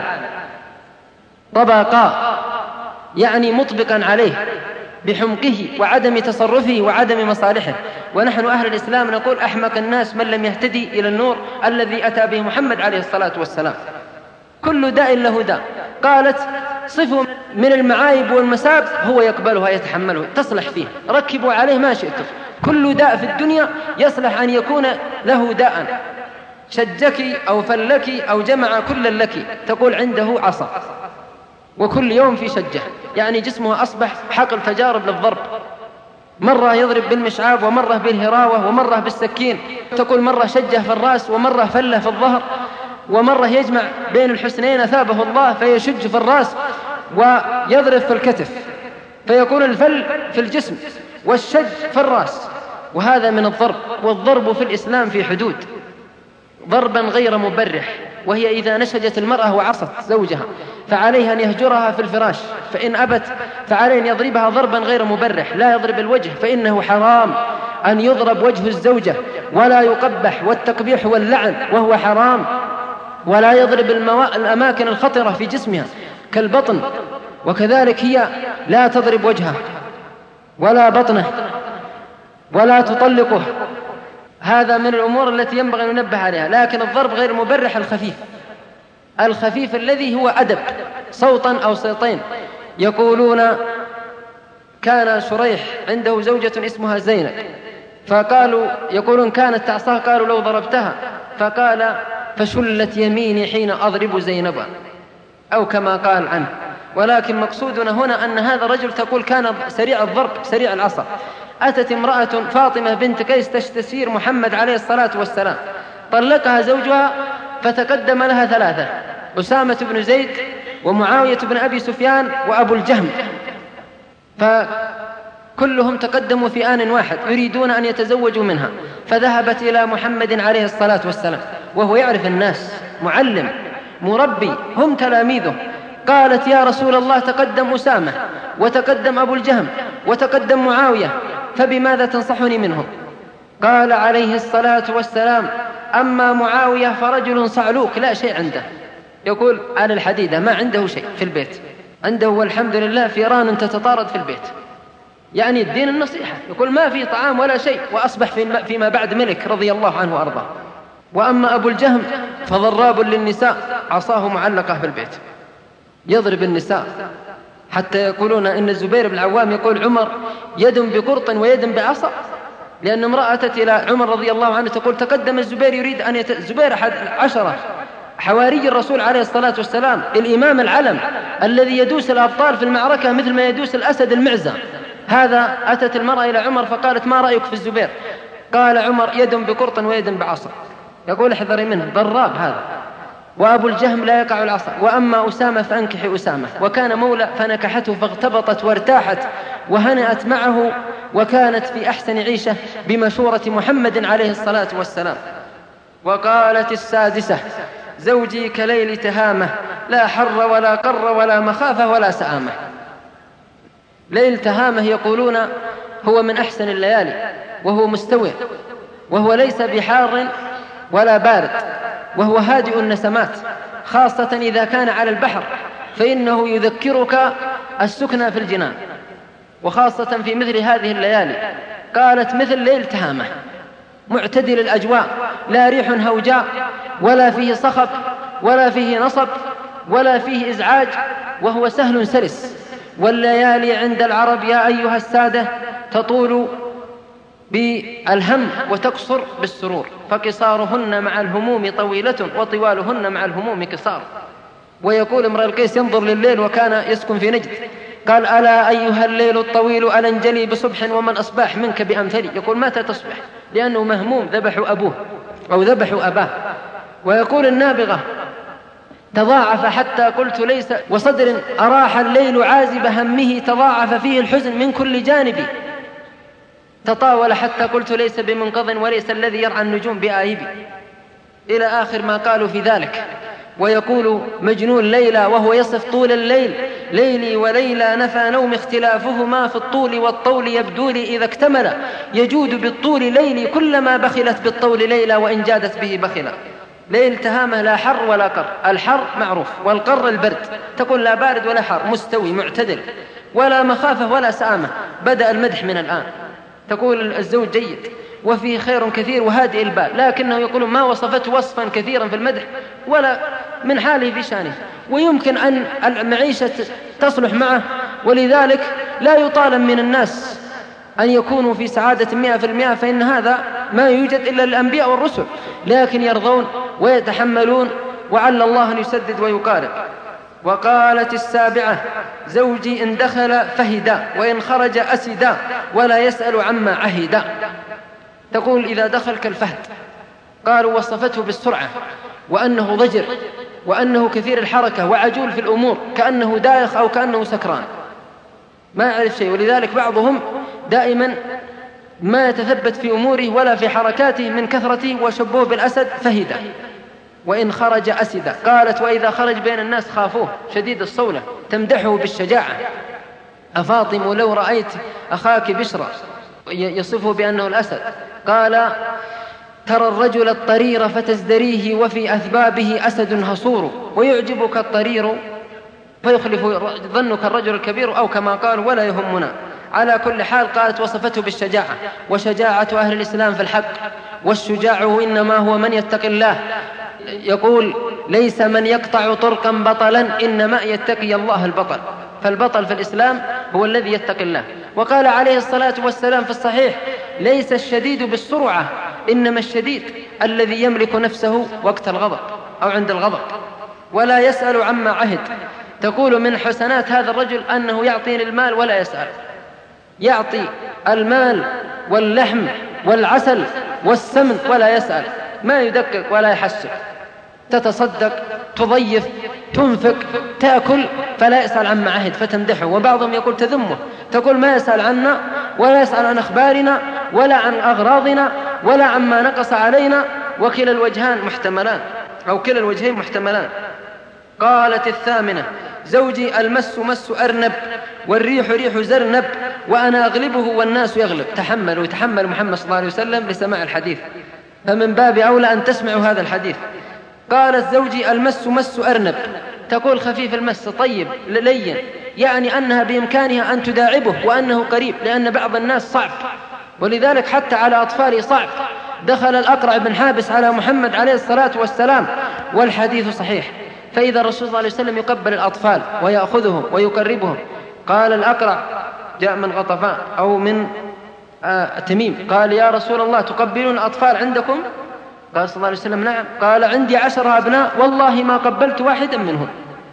طبقاء يعني مطبقا عليه بحمقه وعدم تصرفه وعدم مصالحه. ونحن أهل الإسلام نقول أحمق الناس من لم يهتدي إلى النور الذي أتى به محمد عليه الصلاة والسلام. كل داء له داء. قالت صفه من المعايب والمساب هو يقبلها يتحمله، تصلح فيه، ركبوا عليه ما شئتم. كل داء في الدنيا يصلح أن يكون له داء، شجك أو فلك أو جمع كل لك. تقول عنده عصا وكل يوم في شجة، يعني جسمه أصبح حقل تجارب للضرب، مرة يضرب بالمشعاب ومرة بالهراوة ومرة بالسكين. تقول مرة شجه في الرأس ومرة فله في الظهر، ومرة يجمع بين الحسنين أثابه الله فيشج في الرأس ويضرب في الكتف، فيكون الفل في الجسم والشج في الرأس. وهذا من الضرب. والضرب في الإسلام في حدود، ضربا غير مبرح، وهي إذا نشجت المرأة وعصت زوجها فعليها أن يهجرها في الفراش، فإن أبت فعليه أن يضربها ضربا غير مبرح. لا يضرب الوجه، فإنه حرام أن يضرب وجه الزوجة، ولا يقبح، والتقبيح واللعن وهو حرام. ولا يضرب الأماكن الخطرة في جسمها كالبطن، وكذلك هي لا تضرب وجهها ولا بطنه ولا تطلقه. هذا من الأمور التي ينبغي أن ننبه عليها. لكن الضرب غير مبرح الخفيف، الخفيف الذي هو أدب، صوتا أو صوتين. يقولون كان شريح عنده زوجة اسمها زينب، فقالوا يقولون كانت تعصاه، قالوا لو ضربتها، فقال فشلت يميني حين أضرب زينبا، أو كما قال عنه. ولكن مقصودنا هنا أن هذا الرجل تقول كان سريع الضرب سريع العصا. أتت امرأة فاطمة بنت قيس تستسير محمد عليه الصلاة والسلام، طلقها زوجها فتقدم لها ثلاثة: أسامة بن زيد ومعاوية بن أبي سفيان وأبو الجهم، فكلهم تقدموا في آن واحد يريدون أن يتزوجوا منها. فذهبت إلى محمد عليه الصلاة والسلام وهو يعرف الناس، معلم مربي، هم تلاميذه. قالت يا رسول الله تقدم أسامة وتقدم أبو الجهم وتقدم معاوية، فبماذا تنصحني منهم؟ قال عليه الصلاة والسلام أما معاوية فرجل صعلوك لا شيء عنده، يقول على الحديدة ما عنده شيء في البيت، عنده والحمد لله فيران تتطارد في البيت، يعني الدين النصيحة. يقول ما في طعام ولا شيء، وأصبح فيما بعد ملك رضي الله عنه وأرضاه. وأما أبو الجهم فضراب للنساء، عصاه معلقة في البيت يضرب النساء، حتى يقولون إن الزبير بن العوام يقول عمر يد بقرط ويد بعصا، لأن امرأة أتت إلى عمر رضي الله عنه تقول تقدم الزبير يريد أن الزبير أحد 10 حواري الرسول عليه الصلاة والسلام، الإمام العلم الذي يدوس الأبطال في المعركة مثل ما يدوس الأسد المعزة. هذا أتت المرأة إلى عمر فقالت ما رأيك في الزبير؟ قال عمر يد بقرط ويد بعصا، يقول احذري منه ضراب هذا. وأبو الجهم لا يقع العصا. وأما أسامة فأنكحي أسامة، وكان مولى فنكحته فاغتبطت وارتاحت وهنأت معه، وكانت في أحسن عيشة بمشورة محمد عليه الصلاة والسلام. وقالت السادسة زوجي كليل تهامة، لا حر ولا قر ولا مخافة ولا سآمة. ليل تهامة يقولون هو من أحسن الليالي، وهو مستوي، وهو ليس بحار ولا بارد، وهو هادئ النسمات، خاصة إذا كان على البحر فإنه يذكرك السكنى في الجنان، وخاصة في مثل هذه الليالي. قالت مثل ليل تهامة، معتدل الأجواء، لا ريح هوجاء ولا فيه صخب ولا فيه نصب ولا فيه إزعاج، وهو سهل سلس. والليالي عند العرب يا أيها السادة تطول بالهم وتقصر بالسرور، فقصارهن مع الهموم طويلة وطوالهن مع الهموم قصار. ويقول امرئ القيس ينظر لليل وكان يسكن في نجد، قال: ألا أيها الليل الطويل ألا انجلي بصبح ومن أصباح منك بأمثلي. يقول: متى تصبح؟ لأنه مهموم، ذبحوا أبوه أو ذبحوا أباه. ويقول النابغة: تضاعف حتى قلت ليس وصدر أراح الليل عازب همه تضاعف فيه الحزن من كل جانب تطاول حتى قلت ليس بمنقض وليس الذي يرعى النجوم بآيب، إلى آخر ما قالوا في ذلك. ويقول مجنون ليلى وهو يصف طول الليل: ليلي وليلى نفى نوم اختلافهما في الطول والطول يبدو لي إذا اكتمل يجود بالطول ليلي كلما بخلت بالطول ليلى وإن جادت به بخلا. ليل تهامه لا حر ولا قر، الحر معروف والقر البرد، تقول لا بارد ولا حار، مستوي معتدل، ولا مخافة ولا سآمة. بدأ المدح من الآن. تقول الزوج جيد وفيه خير كثير وهادئ البال، لكنه يقولون ما وصفته وصفا كثيرا في المدح ولا من حاله في شانه، ويمكن أن المعيشة تصلح معه، ولذلك لا يطالب من الناس أن يكونوا في سعادة 100%، فإن هذا ما يوجد إلا للأنبياء والرسل، لكن يرضون ويتحملون، وعل الله أن يسدد ويقارب. وقالت السابعة: زوجي إن دخل فهدا وإن خرج أسدا ولا يسأل عما عهدا. تقول إذا دخل كالفهد. قالوا وصفته بالسرعة، وأنه ضجر، وأنه كثير الحركة، وعجول في الأمور، كأنه دايخ أو كأنه سكران، ما يعرف شيء. ولذلك بعضهم دائما ما يتثبت في أموره ولا في حركاته من كثرته، وشبوه بالأسد فهدا. وإن خرج أسدا. قالت: وإذا خرج بين الناس خافوه، شديد الصولة، تمدحه بالشجاعة. أفاطم لو رأيت أخاك بشرا، يصفه بأنه الأسد. قال: ترى الرجل الطرير فتزدريه وفي أثبابه أسد هصور، ويعجبك الطرير فيخلف ظنك الرجل الكبير، أو كما قال ولا يهمنا. على كل حال قالت وصفته بالشجاعة، وشجاعة أهل الإسلام في الحق، والشجاع إنما هو من يتقي الله. يقول: ليس من يقطع طرقا بطلا إنما يتقي الله البطل. فالبطل في الإسلام هو الذي يتقي الله. وقال عليه الصلاة والسلام في الصحيح: ليس الشديد بالسرعة إنما الشديد الذي يملك نفسه وقت الغضب أو عند الغضب ولا يسأل عما عهد. تقول من حسنات هذا الرجل أنه يعطيني المال ولا يسأل، يعطي المال واللحم والعسل والسمن ولا يسأل، ما يدقق ولا يحسب. تتصدق، تضيف، تنفق، تأكل، فلا يسأل عما عهد فتمدحه. وبعضهم يقول تذمه، تقول ما يسأل عنا ولا يسأل عن أخبارنا ولا عن أغراضنا ولا عما نقص علينا، وكلا الوجهان محتملان أو كلا الوجهين محتملان. قالت الثامنة: زوجي المس مس أرنب والريح ريح زرنب وأنا أغلبه والناس يغلب. تحمل ويتحمل محمد صلى الله عليه وسلم لسماع الحديث، فمن باب أولى أن تسمعوا هذا الحديث. قالت زوجي المس مس أرنب، تقول خفيف المس، طيب لين، يعني أنها بإمكانها أن تداعبه وأنه قريب، لأن بعض الناس صعب، ولذلك حتى على أطفاله صعب. دخل الأقرع بن حابس على محمد عليه الصلاة والسلام والحديث صحيح، فإذا الرسول صلى الله عليه وسلم يقبل الأطفال ويأخذهم ويقربهم. قال الأقرع، جاء من غطفان أو من تميم، قال يا رسول الله تقبلون الأطفال عندكم؟ قال صلى الله عليه وسلم نعم. قال عندي 10 أبناء والله ما قبلت واحدا منهم.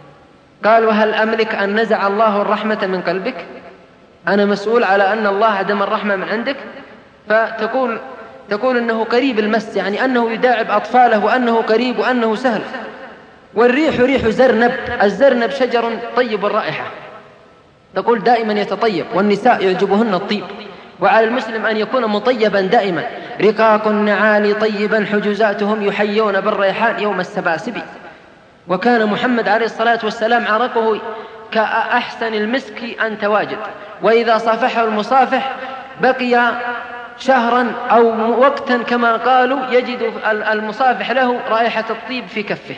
قال وهل أملك أن نزع الله الرحمة من قلبك؟ أنا مسؤول على أن الله عدم الرحمة من عندك؟ فتقول أنه قريب المس، يعني أنه يداعب أطفاله وأنه قريب وأنه سهل. والريح ريح زرنب، الزرنب شجر طيب الرائحة، تقول دائما يتطيب، والنساء يعجبهن الطيب، وعلى المسلم أن يكون مطيبا دائما. رقاق النعال طيبا حجزاتهم يحيون بالريحان يوم السباسب. وكان محمد عليه الصلاة والسلام عرقه كأحسن المسك أن تواجد، وإذا صافحه المصافح بقي شهرا أو وقتا كما قالوا، يجد المصافح له رائحة الطيب في كفه.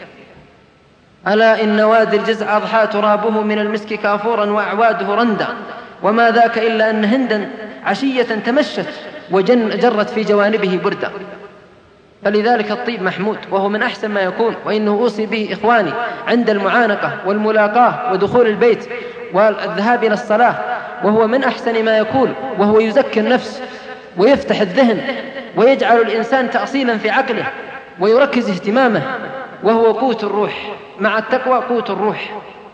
ألا إن وادي الجزع أضحى ترابه من المسك كافورا وأعواده رندا، وما ذاك إلا أن هندا عشية تمشت وجرت في جوانبه بردا. فلذلك الطيب محمود، وهو من أحسن ما يكون، وإنه أوصي به إخواني عند المعانقة والملاقاة ودخول البيت والذهاب إلى الصلاة، وهو من أحسن ما يكون، وهو يزكي النفس ويفتح الذهن ويجعل الإنسان تأصيلا في عقله ويركز اهتمامه، وهو قوت الروح، مع التقوى قوت الروح.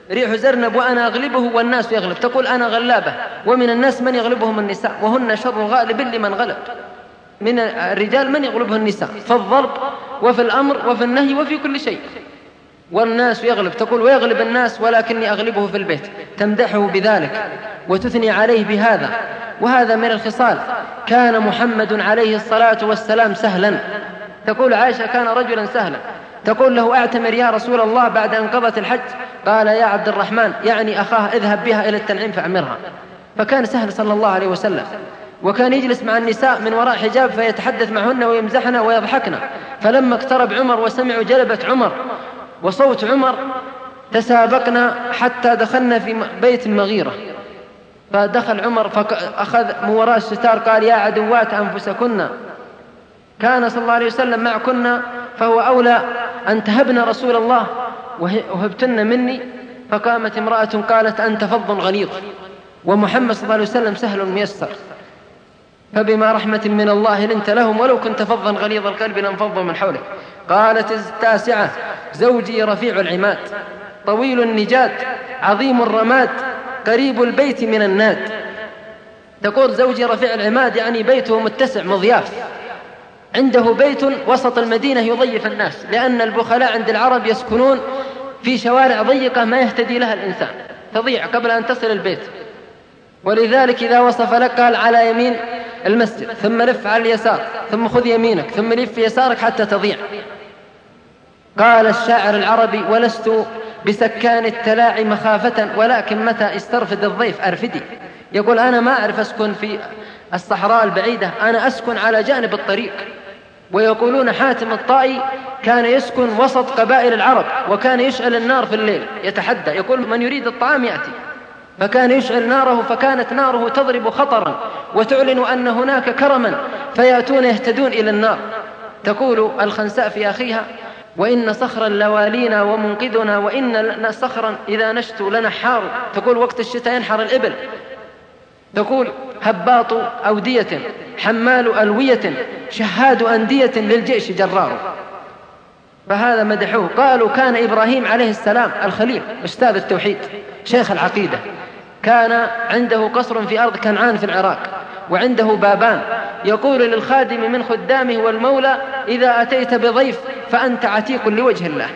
ريح زرنب وأنا أغلبه والناس يغلب، تقول أنا غلابة، ومن الناس من يغلبهم النساء وهن شر غالب لمن غلب. من الرجال من يغلبه النساء في الضرب وفي الأمر وفي النهي وفي كل شيء، والناس يغلب، تقول ويغلب الناس ولكني أغلبه في البيت، تمدحه بذلك وتثني عليه بهذا. وهذا من الخصال. كان محمد عليه الصلاة والسلام سهلا، تقول عائشة كان رجلا سهلا، تقول له أعتمر يا رسول الله بعد أن قضت الحج، قال يا عبد الرحمن يعني أخاه اذهب بها إلى التنعيم فأعمرها. فكان سهل صلى الله عليه وسلم، وكان يجلس مع النساء من وراء حجاب فيتحدث معهن ويمزحن ويضحكن. فلما اقترب عمر وسمعوا جلبة عمر وصوت عمر تسابقنا حتى دخلنا في بيت المغيرة، فدخل عمر فأخذ من وراء الستار قال يا عدوات أنفسكن، كان صلى الله عليه وسلم معكن فهو أولى أن تهبن رسول الله وهبتن مني. فقامت امرأة قالت أنت فظ غليظ، ومحمد صلى الله عليه وسلم سهل ميسر، فبما رحمة من الله لنت لهم ولو كنت فظا غليظ القلب لانفضوا من حولك. قالت التاسعة زوجي رفيع العماد طويل النجاد عظيم الرماد قريب البيت من الناد. تقول زوجي رفيع العماد يعني بيته متسع مضياف، عنده بيت وسط المدينة يضيف الناس، لأن البخلاء عند العرب يسكنون في شوارع ضيقة ما يهتدي لها الإنسان، تضيع قبل أن تصل البيت. ولذلك إذا وصف لك قال على يمين المسجد ثم لف على اليسار ثم خذ يمينك ثم لف يسارك حتى تضيع. قال الشاعر العربي ولست بسكان التلاعي مخافة ولكن متى استرفد الضيف أرفدي. يقول أنا ما أعرف أسكن في الصحراء البعيدة، أنا أسكن على جانب الطريق. ويقولون حاتم الطائي كان يسكن وسط قبائل العرب وكان يشعل النار في الليل يتحدى، يقول من يريد الطعام يأتي، فكان يشعل ناره، فكانت ناره تضرب خطرا وتعلن أن هناك كرما فيأتون يهتدون إلى النار. تقول الخنساء في أخيها وإن صخرا لوالينا ومنقذنا وإن صخرا إذا نشت لنحار. تقول وقت الشتاء ينحر الإبل. تقول هباط أودية حمال ألوية شهاد أندية للجيش جرار. فهذا مدحوه. قالوا كان إبراهيم عليه السلام الخليل أستاذ التوحيد شيخ العقيدة، كان عنده قصر في أرض كنعان في العراق وعنده بابان، يقول للخادم من خدامه والمولى إذا أتيت بضيف فأنت عتيق لوجه الله.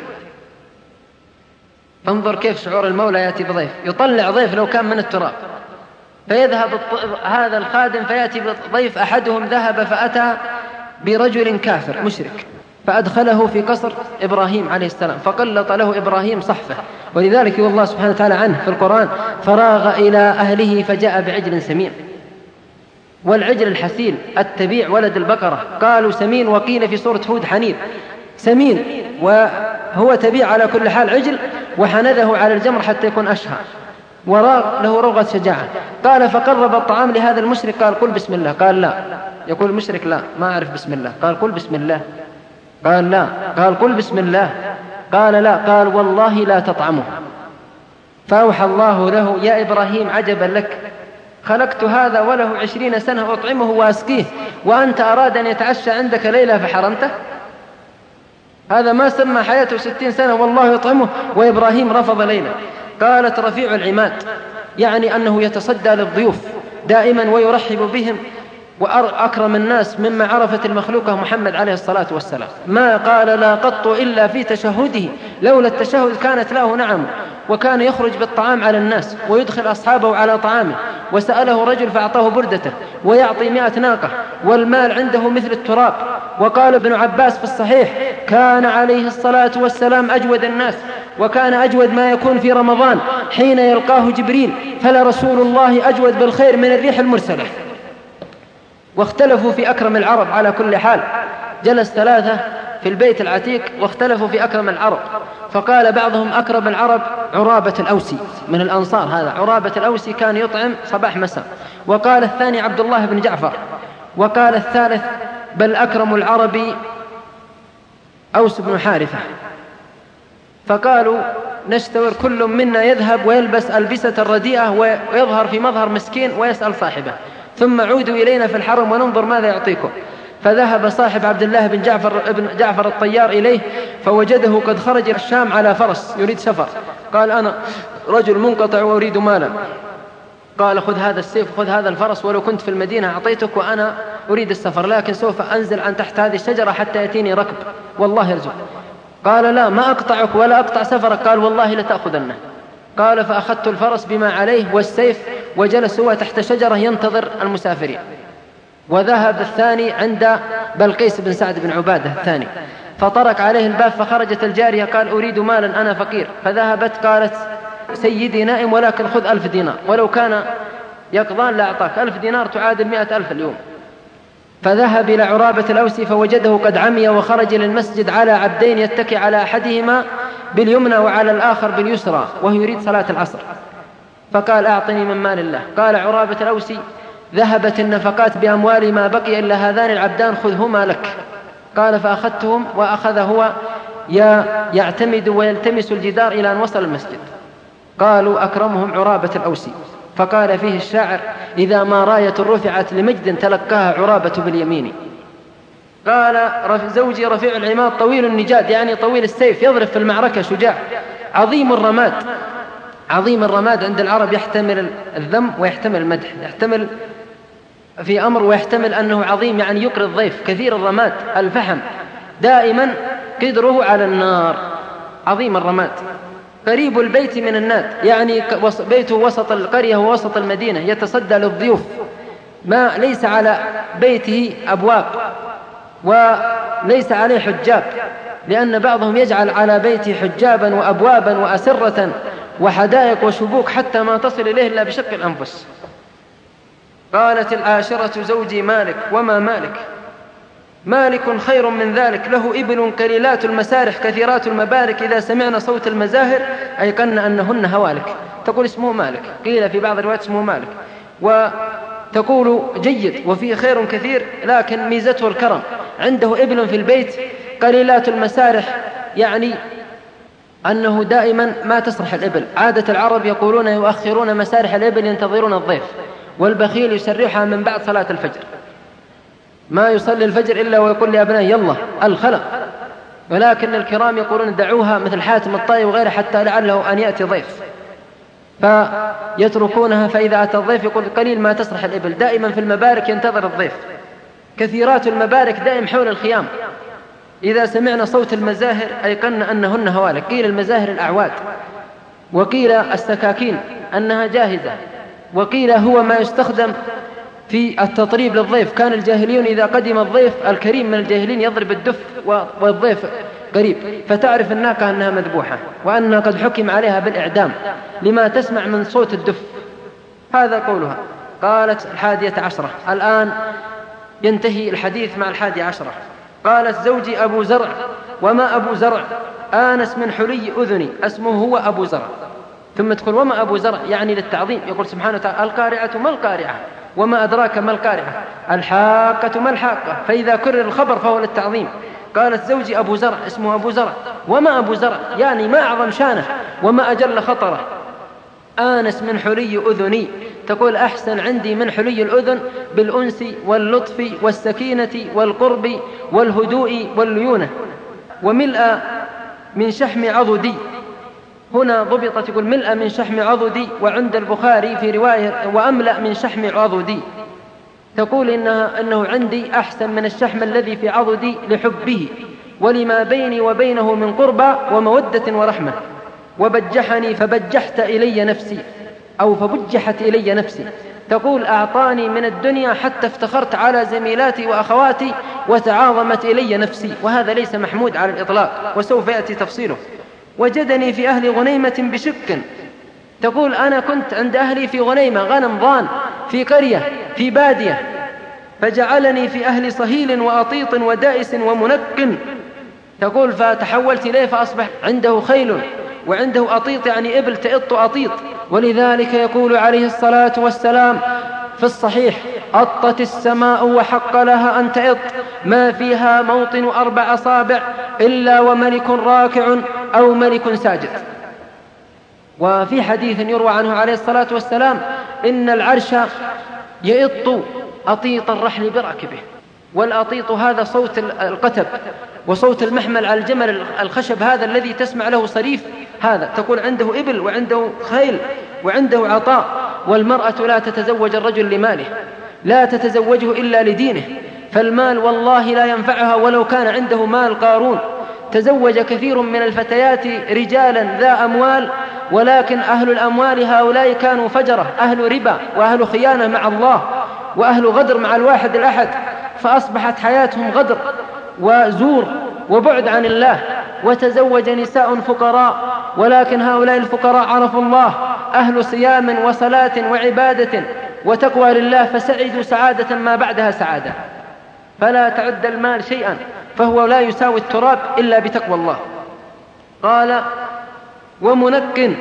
انظر كيف شعور المولى يأتي بضيف، يطلع ضيف لو كان من التراب، فيذهب هذا الخادم فيأتي بضيف، أحدهم ذهب فأتى برجل كافر مشرك فأدخله في قصر إبراهيم عليه السلام فقلط له إبراهيم صحفه. ولذلك يقول الله سبحانه وتعالى عنه في القرآن فراغ إلى أهله فجاء بعجل سمين. والعجل الحسين التبيع ولد البقرة، قالوا سمين وقيل في سورة هود حنيذ. سمين وهو تبيع على كل حال عجل، وحنذه على الجمر حتى يكون أشهى، وراغ له رغة شجاعة. قال فقرب الطعام لهذا المشرك قال قل بسم الله، قال لا. يقول المشرك لا ما أعرف بسم الله، قال قل بسم الله، قال لا، قال قل بسم الله، قال لا، قال والله لا تطعمه. فأوحى الله له يا إبراهيم عجبا لك، خلقت هذا وله 20 سنة أطعمه وأسقيه وأنت أراد أن يتعشى عندك ليلة فحرمته. هذا ما سمى حياته 60 سنة والله يطعمه وإبراهيم رفض ليلة. قالت رفيع العماد يعني أنه يتصدى للضيوف دائما ويرحب بهم، وأكرم الناس مما عرفت المخلوقة محمد عليه الصلاة والسلام. ما قال لا قط إلا في تشهده، لولا التشهد كانت له نعم. وكان يخرج بالطعام على الناس ويدخل أصحابه على طعامه، وسأله رجل فأعطاه بردته ويعطي 100 ناقة، والمال عنده مثل التراب. وقال ابن عباس في الصحيح كان عليه الصلاة والسلام أجود الناس، وكان أجود ما يكون في رمضان حين يلقاه جبريل، فلرسول الله أجود بالخير من الريح المرسلة. واختلفوا في أكرم العرب على كل حال. جلس 3 في البيت العتيق واختلفوا في أكرم العرب، فقال بعضهم أكرم العرب عرابة الأوسي من الأنصار، هذا عرابة الأوسي كان يطعم صباح مساء. وقال الثاني عبد الله بن جعفر. وقال الثالث بل أكرم العرب أوس بن حارثة. فقالوا نشتور كل منا يذهب ويلبس ألبسة الرديئة ويظهر في مظهر مسكين ويسأل صاحبه، ثم عودوا إلينا في الحرم وننظر ماذا يعطيكم. فذهب صاحب عبد الله بن جعفر الطيار إليه فوجده قد خرج الشام على فرس يريد سفر، قال أنا رجل منقطع وأريد مالا. قال خذ هذا السيف وخذ هذا الفرس، ولو كنت في المدينة أعطيتك، وأنا أريد السفر، لكن سوف أنزل عن تحت هذه الشجرة حتى يأتيني ركب والله يرزق. قال لا، ما أقطعك ولا أقطع سفرك. قال والله لتأخذنه. قال فأخذت الفرس بما عليه والسيف، وجلس هو تحت شجرة ينتظر المسافرين. وذهب الثاني عند بلقيس بن سعد بن عبادة الثاني، فطرق عليه الباب، فخرجت الجارية قال أريد مالا أنا فقير. فذهبت قالت سيدي نائم ولكن خذ 1000 دينار، ولو كان يقظان لا أعطاك. 1000 دينار تعادل 100,000 اليوم. فذهب إلى عرابة الأوسي فوجده قد عمي، وخرج للمسجد على عبدين يتكي على أحدهما باليمنى وعلى الآخر باليسرى، وهو يريد صلاة العصر. فقال أعطني من مال الله. قال عرابة الأوسي ذهبت النفقات بأموال ما بقي إلا هذان العبدان، خذهما لك. قال فأخذتهم، وأخذ هو يعتمد ويلتمس الجدار إلى أن وصل المسجد. قالوا أكرمهم عرابة الأوسي. فقال فيه الشاعر إذا ما راية رفعت لمجد تلقاها عرابة باليمين. قال زوجي رفيع العماد طويل النجاد، يعني طويل السيف، يضرب في المعركة، شجاع. عظيم الرماد. عظيم الرماد عند العرب يحتمل الذم ويحتمل المدح، يحتمل في أمر ويحتمل أنه عظيم، يعني يقري الضيف. كثير الرماد الفحم، دائما قدره على النار. عظيم الرماد. قريب البيت من الناد، يعني بيته وسط القرية ووسط المدينة، يتصدى للضيوف، ما ليس على بيته أبواب وليس عليه حجاب، لأن بعضهم يجعل على بيته حجابا وأبوابا وأسرة وحدائق وشبوك حتى ما تصل إليه إلا بشق الأنفس. قالت العاشرة زوجي مالك. وما مالك؟ مالك خير من ذلك، له إبل قليلات المسارح كثيرات المبارك، إذا سمعنا صوت المزاهر أيقن أنهن هوالك. تقول اسمه مالك، قيل في بعض الروايات اسمه مالك، وتقول جيد وفيه خير كثير، لكن ميزته الكرم. عنده إبل في البيت قليلات المسارح، يعني أنه دائما ما تسرح الإبل. عادة العرب يقولون يؤخرون مسارح الإبل ينتظرون الضيف، والبخيل يسرحها من بعد صلاة الفجر، ما يصلي الفجر إلا ويقول لأبنائه يلا الخلق. ولكن الكرام يقولون دعوها، مثل حاتم الطائي وغيره، حتى لعله أن يأتي ضيف، فيتركونها. فإذا أتى الضيف يقول قليل ما تسرح الإبل، دائما في المبارك ينتظر الضيف. كثيرات المبارك دائم حول الخيام، إذا سمعنا صوت المزاهر أيقن أنهن هوالك. قيل المزاهر الأعواد، وقيل السكاكين أنها جاهزة، وقيل هو ما يستخدم في التطريب للضيف. كان الجاهليون إذا قدم الضيف الكريم من الجاهلين يضرب الدف والضيف قريب، فتعرف الناقة أنها مذبوحة وأنها قد حكم عليها بالإعدام لما تسمع من صوت الدف. هذا قولها. قالت 11. الآن ينتهي الحديث مع 11. قالت زوجي أبو زرع. وما أبو زرع؟ آنس من حلي أذني، اسمه هو أبو زرع. ثم تقول وما أبو زرع، يعني للتعظيم. يقول سبحانه وتعالى القارعة ما القارعة، وما أدراك ما القارعة، الحاقة ما الحاقة، فإذا كرر الخبر فهو للتعظيم. قالت زوجي أبو زرع، اسمه أبو زرع. وما أبو زرع، يعني ما أعظم شانه وما أجل خطره. آنس من حلي أذني، تقول أحسن عندي من حلي الأذن بالأنس واللطف والسكينة والقرب والهدوء والليونة. وملء من شحم عضدي، هنا ضبطت يقول ملء من شحم عضدي، وعند البخاري في رواية وأملأ من شحم عضدي. تقول إنه عندي أحسن من الشحم الذي في عضدي لحبه ولما بيني وبينه من قربى ومودة ورحمة. وبجحني فبجحت إلي نفسي، أو فبجحت إلي نفسي. تقول أعطاني من الدنيا حتى افتخرت على زميلاتي وأخواتي وتعاظمت إلي نفسي، وهذا ليس محمود على الإطلاق وسوف يأتي تفصيله. وجدني في أهل غنيمة بشك، تقول أنا كنت عند أهلي في غنيمة، غنم ضان في قرية في بادية، فجعلني في أهل صهيل وأطيط ودائس ومنق. تقول فتحولت إليه فأصبح عنده خيل وعنده أطيط، يعني إبل تئط أطيط. ولذلك يقول عليه الصلاة والسلام في الصحيح أطت السماء وحق لها أن تئط، ما فيها موطن 4 أصابع إلا وملك راكع أو ملك ساجد. وفي حديث يروى عنه عليه الصلاة والسلام إن العرش يئط أطيط الرحل بركبه. والأطيط هذا صوت القتب وصوت المحمل على الجمل، الخشب هذا الذي تسمع له صريف هذا تقول عنده إبل وعنده خيل وعنده عطاء. والمرأة لا تتزوج الرجل لماله، لا تتزوجه إلا لدينه، فالمال والله لا ينفعها ولو كان عنده مال قارون. تزوج كثير من الفتيات رجالا ذا أموال، ولكن أهل الأموال هؤلاء كانوا فجرة، أهل ربا وأهل خيانة مع الله وأهل غدر مع الواحد الأحد، فأصبحت حياتهم غدر وزور وبعد عن الله. وتزوج نساء فقراء، ولكن هؤلاء الفقراء عرفوا الله، أهل صيام وصلاة وعبادة وتقوى لله، فسعدوا سعادة ما بعدها سعادة. فلا تعد المال شيئا، فهو لا يساوي التراب إلا بتقوى الله. قال ومنكن،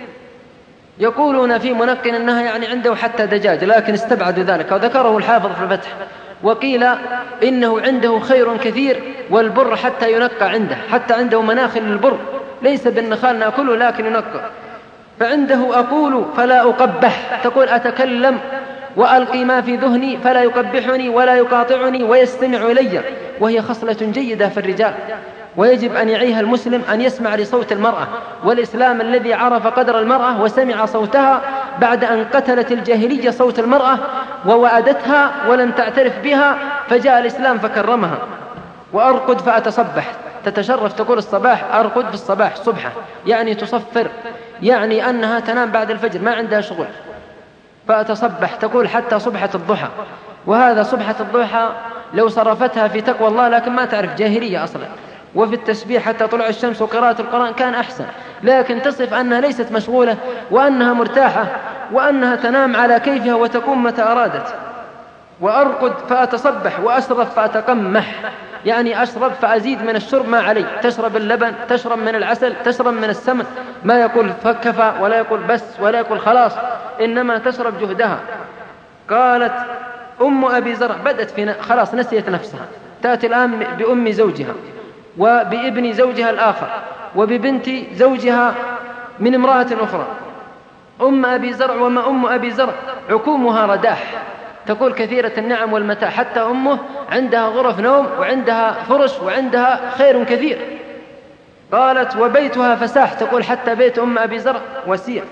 يقولون في منكن أنها يعني عنده حتى دجاج، لكن استبعدوا ذلك وذكره الحافظ في الفتح. وقيل إنه عنده خير كثير، والبر حتى ينقى عنده، حتى عنده مناخل للبر، ليس بالنخال نأكله لكن ينقى. فعنده أقول فلا أقبح، تقول أتكلم وألقي ما في ذهني فلا يقبحني ولا يقاطعني ويستمع إلي، وهي خصلة جيدة في الرجال، ويجب أن يعيها المسلم أن يسمع لصوت المرأة. والإسلام الذي عرف قدر المرأة وسمع صوتها بعد أن قتلت الجاهلية صوت المرأة ووأدتها ولم تعترف بها، فجاء الإسلام فكرمها. وأرقد فأتصبح، تتشرف، تقول الصباح أرقد في الصباح صبحة، يعني تصفر، يعني أنها تنام بعد الفجر ما عندها شغل. فأتصبح تقول حتى صبحة الضحى، وهذا صبحة الضحى لو صرفتها في تقوى الله، لكن ما تعرف، جاهلية أصلا. وفي التسبيح حتى طلع الشمس وقراءة القرآن كان أحسن، لكن تصف أنها ليست مشغولة وأنها مرتاحة وأنها تنام على كيفها وتقوم متى أرادت. وأرقد فأتصبح وأشرب فأتقمح، يعني أشرب فأزيد من الشرب ما علي، تشرب اللبن، تشرب من العسل، تشرب من السمن، ما يقول فكفى ولا يقول بس ولا يقول خلاص، إنما تشرب جهدها. قالت أم أبي زرع بدأت في خلاص نسيت نفسها، تأتي الآن بأم زوجها وبابن زوجها الآخر وببنت زوجها من امرأة أخرى. أم أبي زرع، وما أم أبي زرع عكومها رداح، تقول كثيرة النعم والمتاع، حتى أمه عندها غرف نوم وعندها فرش وعندها خير كثير. قالت وبيتها فساح، تقول حتى بيت أم أبي زرع وسيع.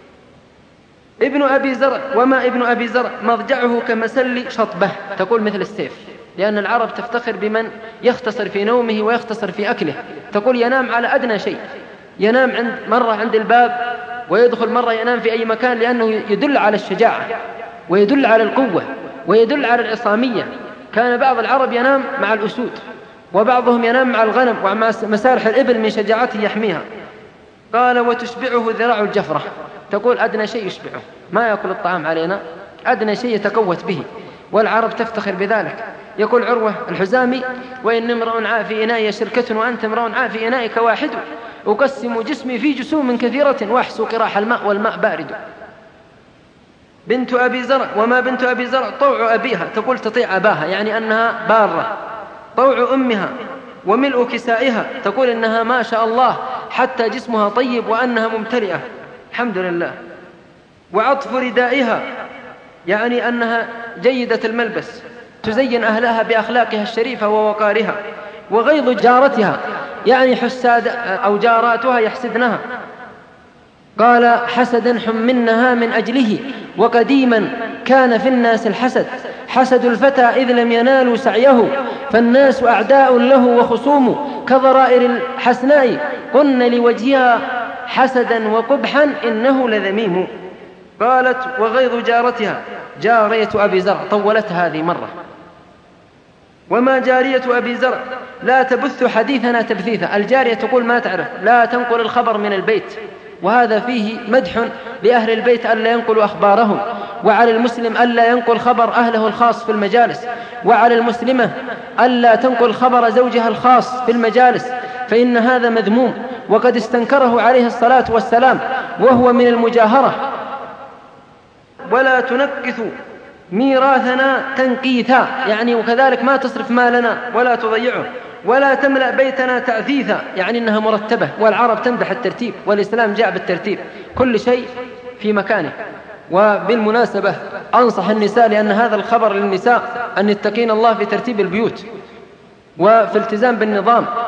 ابن أبي زرع، وما ابن أبي زرع مضجعه كمسل شطبه، تقول مثل السيف، لأن العرب تفتخر بمن يختصر في نومه ويختصر في أكله. تقول ينام على أدنى شيء، ينام مرة عند الباب ويدخل مرة ينام في أي مكان، لأنه يدل على الشجاعة ويدل على القوة ويدل على العصامية. كان بعض العرب ينام مع الأسود، وبعضهم ينام مع الغنم ومع مسارح الإبل من شجاعته يحميها. قال وتشبعه ذراع الجفرة، تقول أدنى شيء يشبعه، ما يأكل الطعام علينا، أدنى شيء يتقوت به، والعرب تفتخر بذلك. يقول عروة الحزامي وإن امرؤ عاء في إنائي شركة وأنت امرؤ عاء في إنائك واحد، أقسم جسمي في جسوم كثيرة وأحسو قراح الماء والماء بارد. بنت أبي زرع، وما بنت أبي زرع طوع أبيها، تقول تطيع أباها، يعني أنها بارة. طوع أمها وملء كسائها، تقول إنها ما شاء الله حتى جسمها طيب وأنها ممتلئة الحمد لله. وعطف ردائها، يعني أنها جيدة الملبس، تزين أهلها بأخلاقها الشريفة ووقارها. وغيظ جارتها، يعني حساد أو جاراتها يحسدنها. قال حسدا حمنها من أجله، وقديما كان في الناس الحسد، حسد الفتى إذ لم ينالوا سعيه، فالناس أعداء له وخصوم، كضرائر الحسناء قلن لوجهها حسدا وقبحا إنه لذميم. قالت وغيظ جارتها، جارية أبي زرع طولت هذه مرة. وما جارية أبي زرع لا تبث حديثنا تبثيثا، الجارية تقول ما تعرف، لا تنقل الخبر من البيت، وهذا فيه مدح لأهل البيت ألا ينقلوا أخبارهم. وعلى المسلم ألا ينقل خبر أهله الخاص في المجالس، وعلى المسلمة ألا تنقل خبر زوجها الخاص في المجالس، فإن هذا مذموم، وقد استنكره عليه الصلاة والسلام وهو من المجاهرة. ولا تنكث ميراثنا تنكيثا، يعني وكذلك ما تصرف مالنا ولا تضيعه. ولا تملأ بيتنا تعثيثا، يعني إنها مرتبة، والعرب تمدح الترتيب، والإسلام جاء بالترتيب، كل شيء في مكانه. وبالمناسبة أنصح النساء، لأن هذا الخبر للنساء، أن يتقين الله في ترتيب البيوت وفي التزام بالنظام.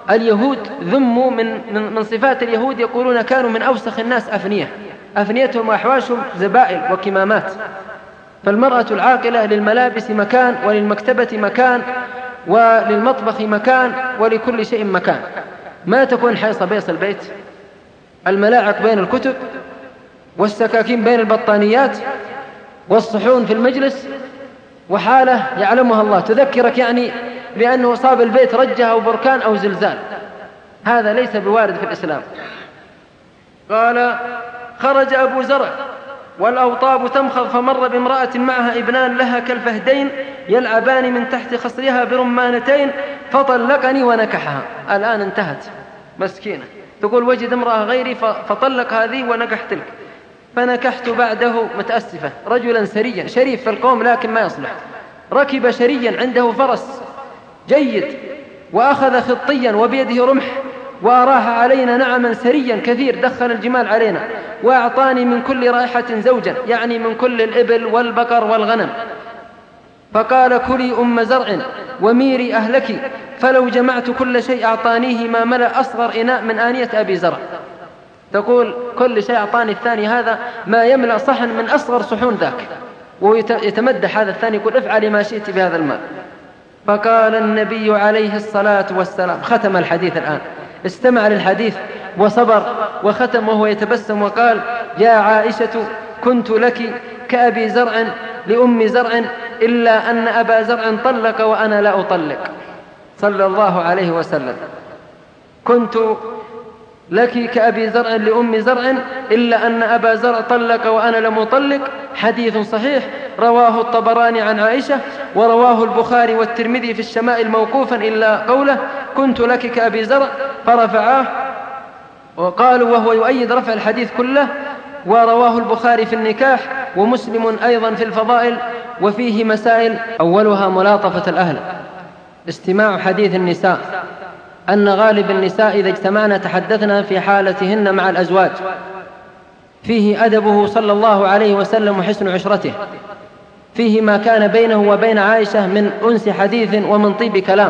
اليهود ذموا من صفات اليهود، يقولون كانوا من أوسخ الناس أفنيتهم وأحواشهم زبائل وكمامات. فالمرأة العاقلة للملابس مكان، وللمكتبة مكان، وللمطبخ مكان، ولكل شيء مكان. ما تكون حيص بيص البيت، الملاعق بين الكتب، والسكاكين بين البطانيات، والصحون في المجلس، وحالة يعلمها الله تذكرك يعني بأنه أصاب البيت رجة أو بركان أو زلزال. هذا ليس بوارد في الإسلام. قال: خرج أبو زرع والأوطاب تمخض، فمر بامرأة معها ابنان لها كالفهدين يلعبان من تحت خصرها برمانتين، فطلقني ونكحها. الآن انتهت، مسكينة تقول: وجد امرأة غيري فطلق هذه ونكح تلك، فنكحت بعده متأسفة رجلا سريا شريف في القوم لكن ما يصلح، ركب شريا عنده فرس جيد، وأخذ خطيا وبيده رمح، وأراح علينا نعما سريا كثير، دخل الجمال علينا، وأعطاني من كل رائحة زوجا، يعني من كل الإبل والبقر والغنم. فقال: كلي أم زرع وميري أهلك، فلو جمعت كل شيء أعطانيه ما ملأ أصغر إناء من آنية أبي زرع. تقول: كل شيء أعطاني الثاني هذا ما يملأ صحن من أصغر صحون ذاك. ويتمدح هذا الثاني يقول: افعلي ما شئت بهذا المال. فقال النبي عليه الصلاة والسلام، ختم الحديث الآن، استمع للحديث وصبر وختم وهو يتبسم وقال: يا عائشة كنت لك كأبي زرع لأم زرع، إلا أن أبا زرع طلق وأنا لا أطلق. صلى الله عليه وسلم. كنت لك كأبي زرع لأم زرع، إلا أن أبا زرع طلق وأنا لم أطلق. حديث صحيح رواه الطبراني عن عائشة، ورواه البخاري والترمذي في الشمائل موقوفا إلا قوله: كنت لك كأبي زرع، فرفعاه وقالوا وهو يؤيد رفع الحديث كله. ورواه البخاري في النكاح، ومسلم أيضا في الفضائل، وفيه مسائل. أولها ملاطفة الأهل. استماع حديث النساء أن غالب النساء إذا اجتمعنا تحدثنا في حالتهن مع الأزواج. فيه أدبه صلى الله عليه وسلم وحسن عشرته، فيه ما كان بينه وبين عائشة من أنس حديث ومن طيب كلام،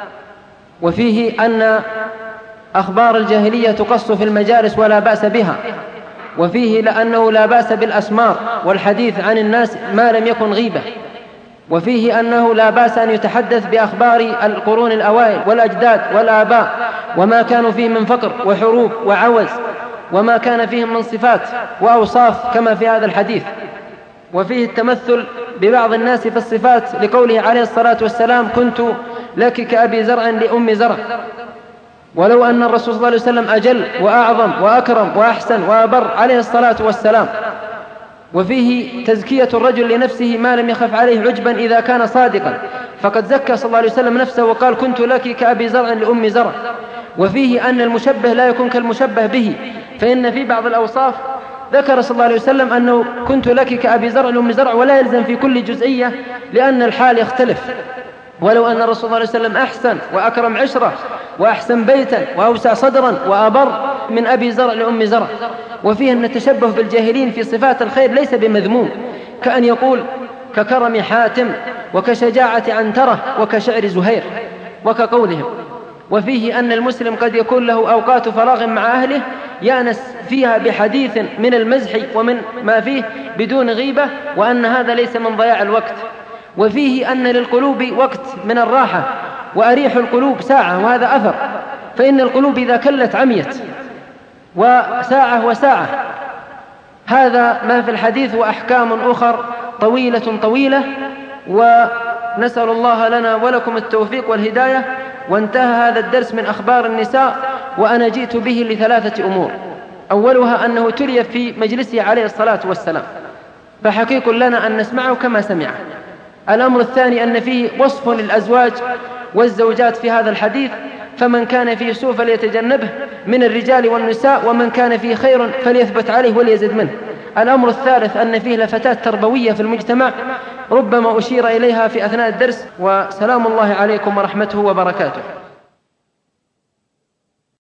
وفيه أن أخبار الجاهلية تقص في المجالس ولا بأس بها، وفيه لأنه لا بأس بالأسمار والحديث عن الناس ما لم يكن غيبة، وفيه أنه لا بأس أن يتحدث بأخبار القرون الأوائل والأجداد والآباء وما كانوا فيه من فقر وحروب وعوز، وما كان فيهم من صفات وأوصاف كما في هذا الحديث. وفيه التمثل ببعض الناس في الصفات لقوله عليه الصلاة والسلام: كنت لك كأبي زرع لأم زرع. ولو أن الرسول صلى الله عليه وسلم أجل وأعظم وأكرم وأحسن وأبر عليه الصلاة والسلام. وفيه تزكية الرجل لنفسه ما لم يخف عليه عجبا إذا كان صادقا، فقد زكى صلى الله عليه وسلم نفسه وقال: كنت لك كأبي زرع لأم زرع. وفيه أن المشبه لا يكون كالمشبه به، فإن في بعض الأوصاف ذكر صلى الله عليه وسلم أنه كنت لك كأبي زرع لأم زرع، ولا يلزم في كل جزئية لأن الحال يختلف. ولو أن الرسول صلى الله عليه وسلم أحسن وأكرم عشرة وأحسن بيتا وأوسع صدرا وأبر من أبي زرع لأم زرع. وفيه أن التشبه بالجاهلين في صفات الخير ليس بمذموم، كأن يقول: ككرم حاتم وكشجاعة عنترة وكشعر زهير، وكقولهم. وفيه أن المسلم قد يكون له أوقات فراغ مع أهله يأنس فيها بحديث من المزح ومن ما فيه بدون غيبة، وأن هذا ليس من ضياع الوقت. وفيه أن للقلوب وقت من الراحة، وأريح القلوب ساعة، وهذا أثر، فإن القلوب إذا كلت عميت، وساعة وساعة. هذا ما في الحديث، وأحكام أخر طويلة، ونسأل الله لنا ولكم التوفيق والهداية. وانتهى هذا الدرس من أخبار النساء، وأنا جئت به لثلاثة أمور. أولها أنه تلي في مجلسه عليه الصلاة والسلام، فحقيق لنا أن نسمعه كما سمعه. الأمر الثاني أن فيه وصف للأزواج والزوجات في هذا الحديث، فمن كان فيه سوء فليتجنبه من الرجال والنساء، ومن كان فيه خير فليثبت عليه وليزد منه. الأمر الثالث أن فيه لفتات تربوية في المجتمع ربما أشير إليها في أثناء الدرس. وسلام الله عليكم ورحمته وبركاته.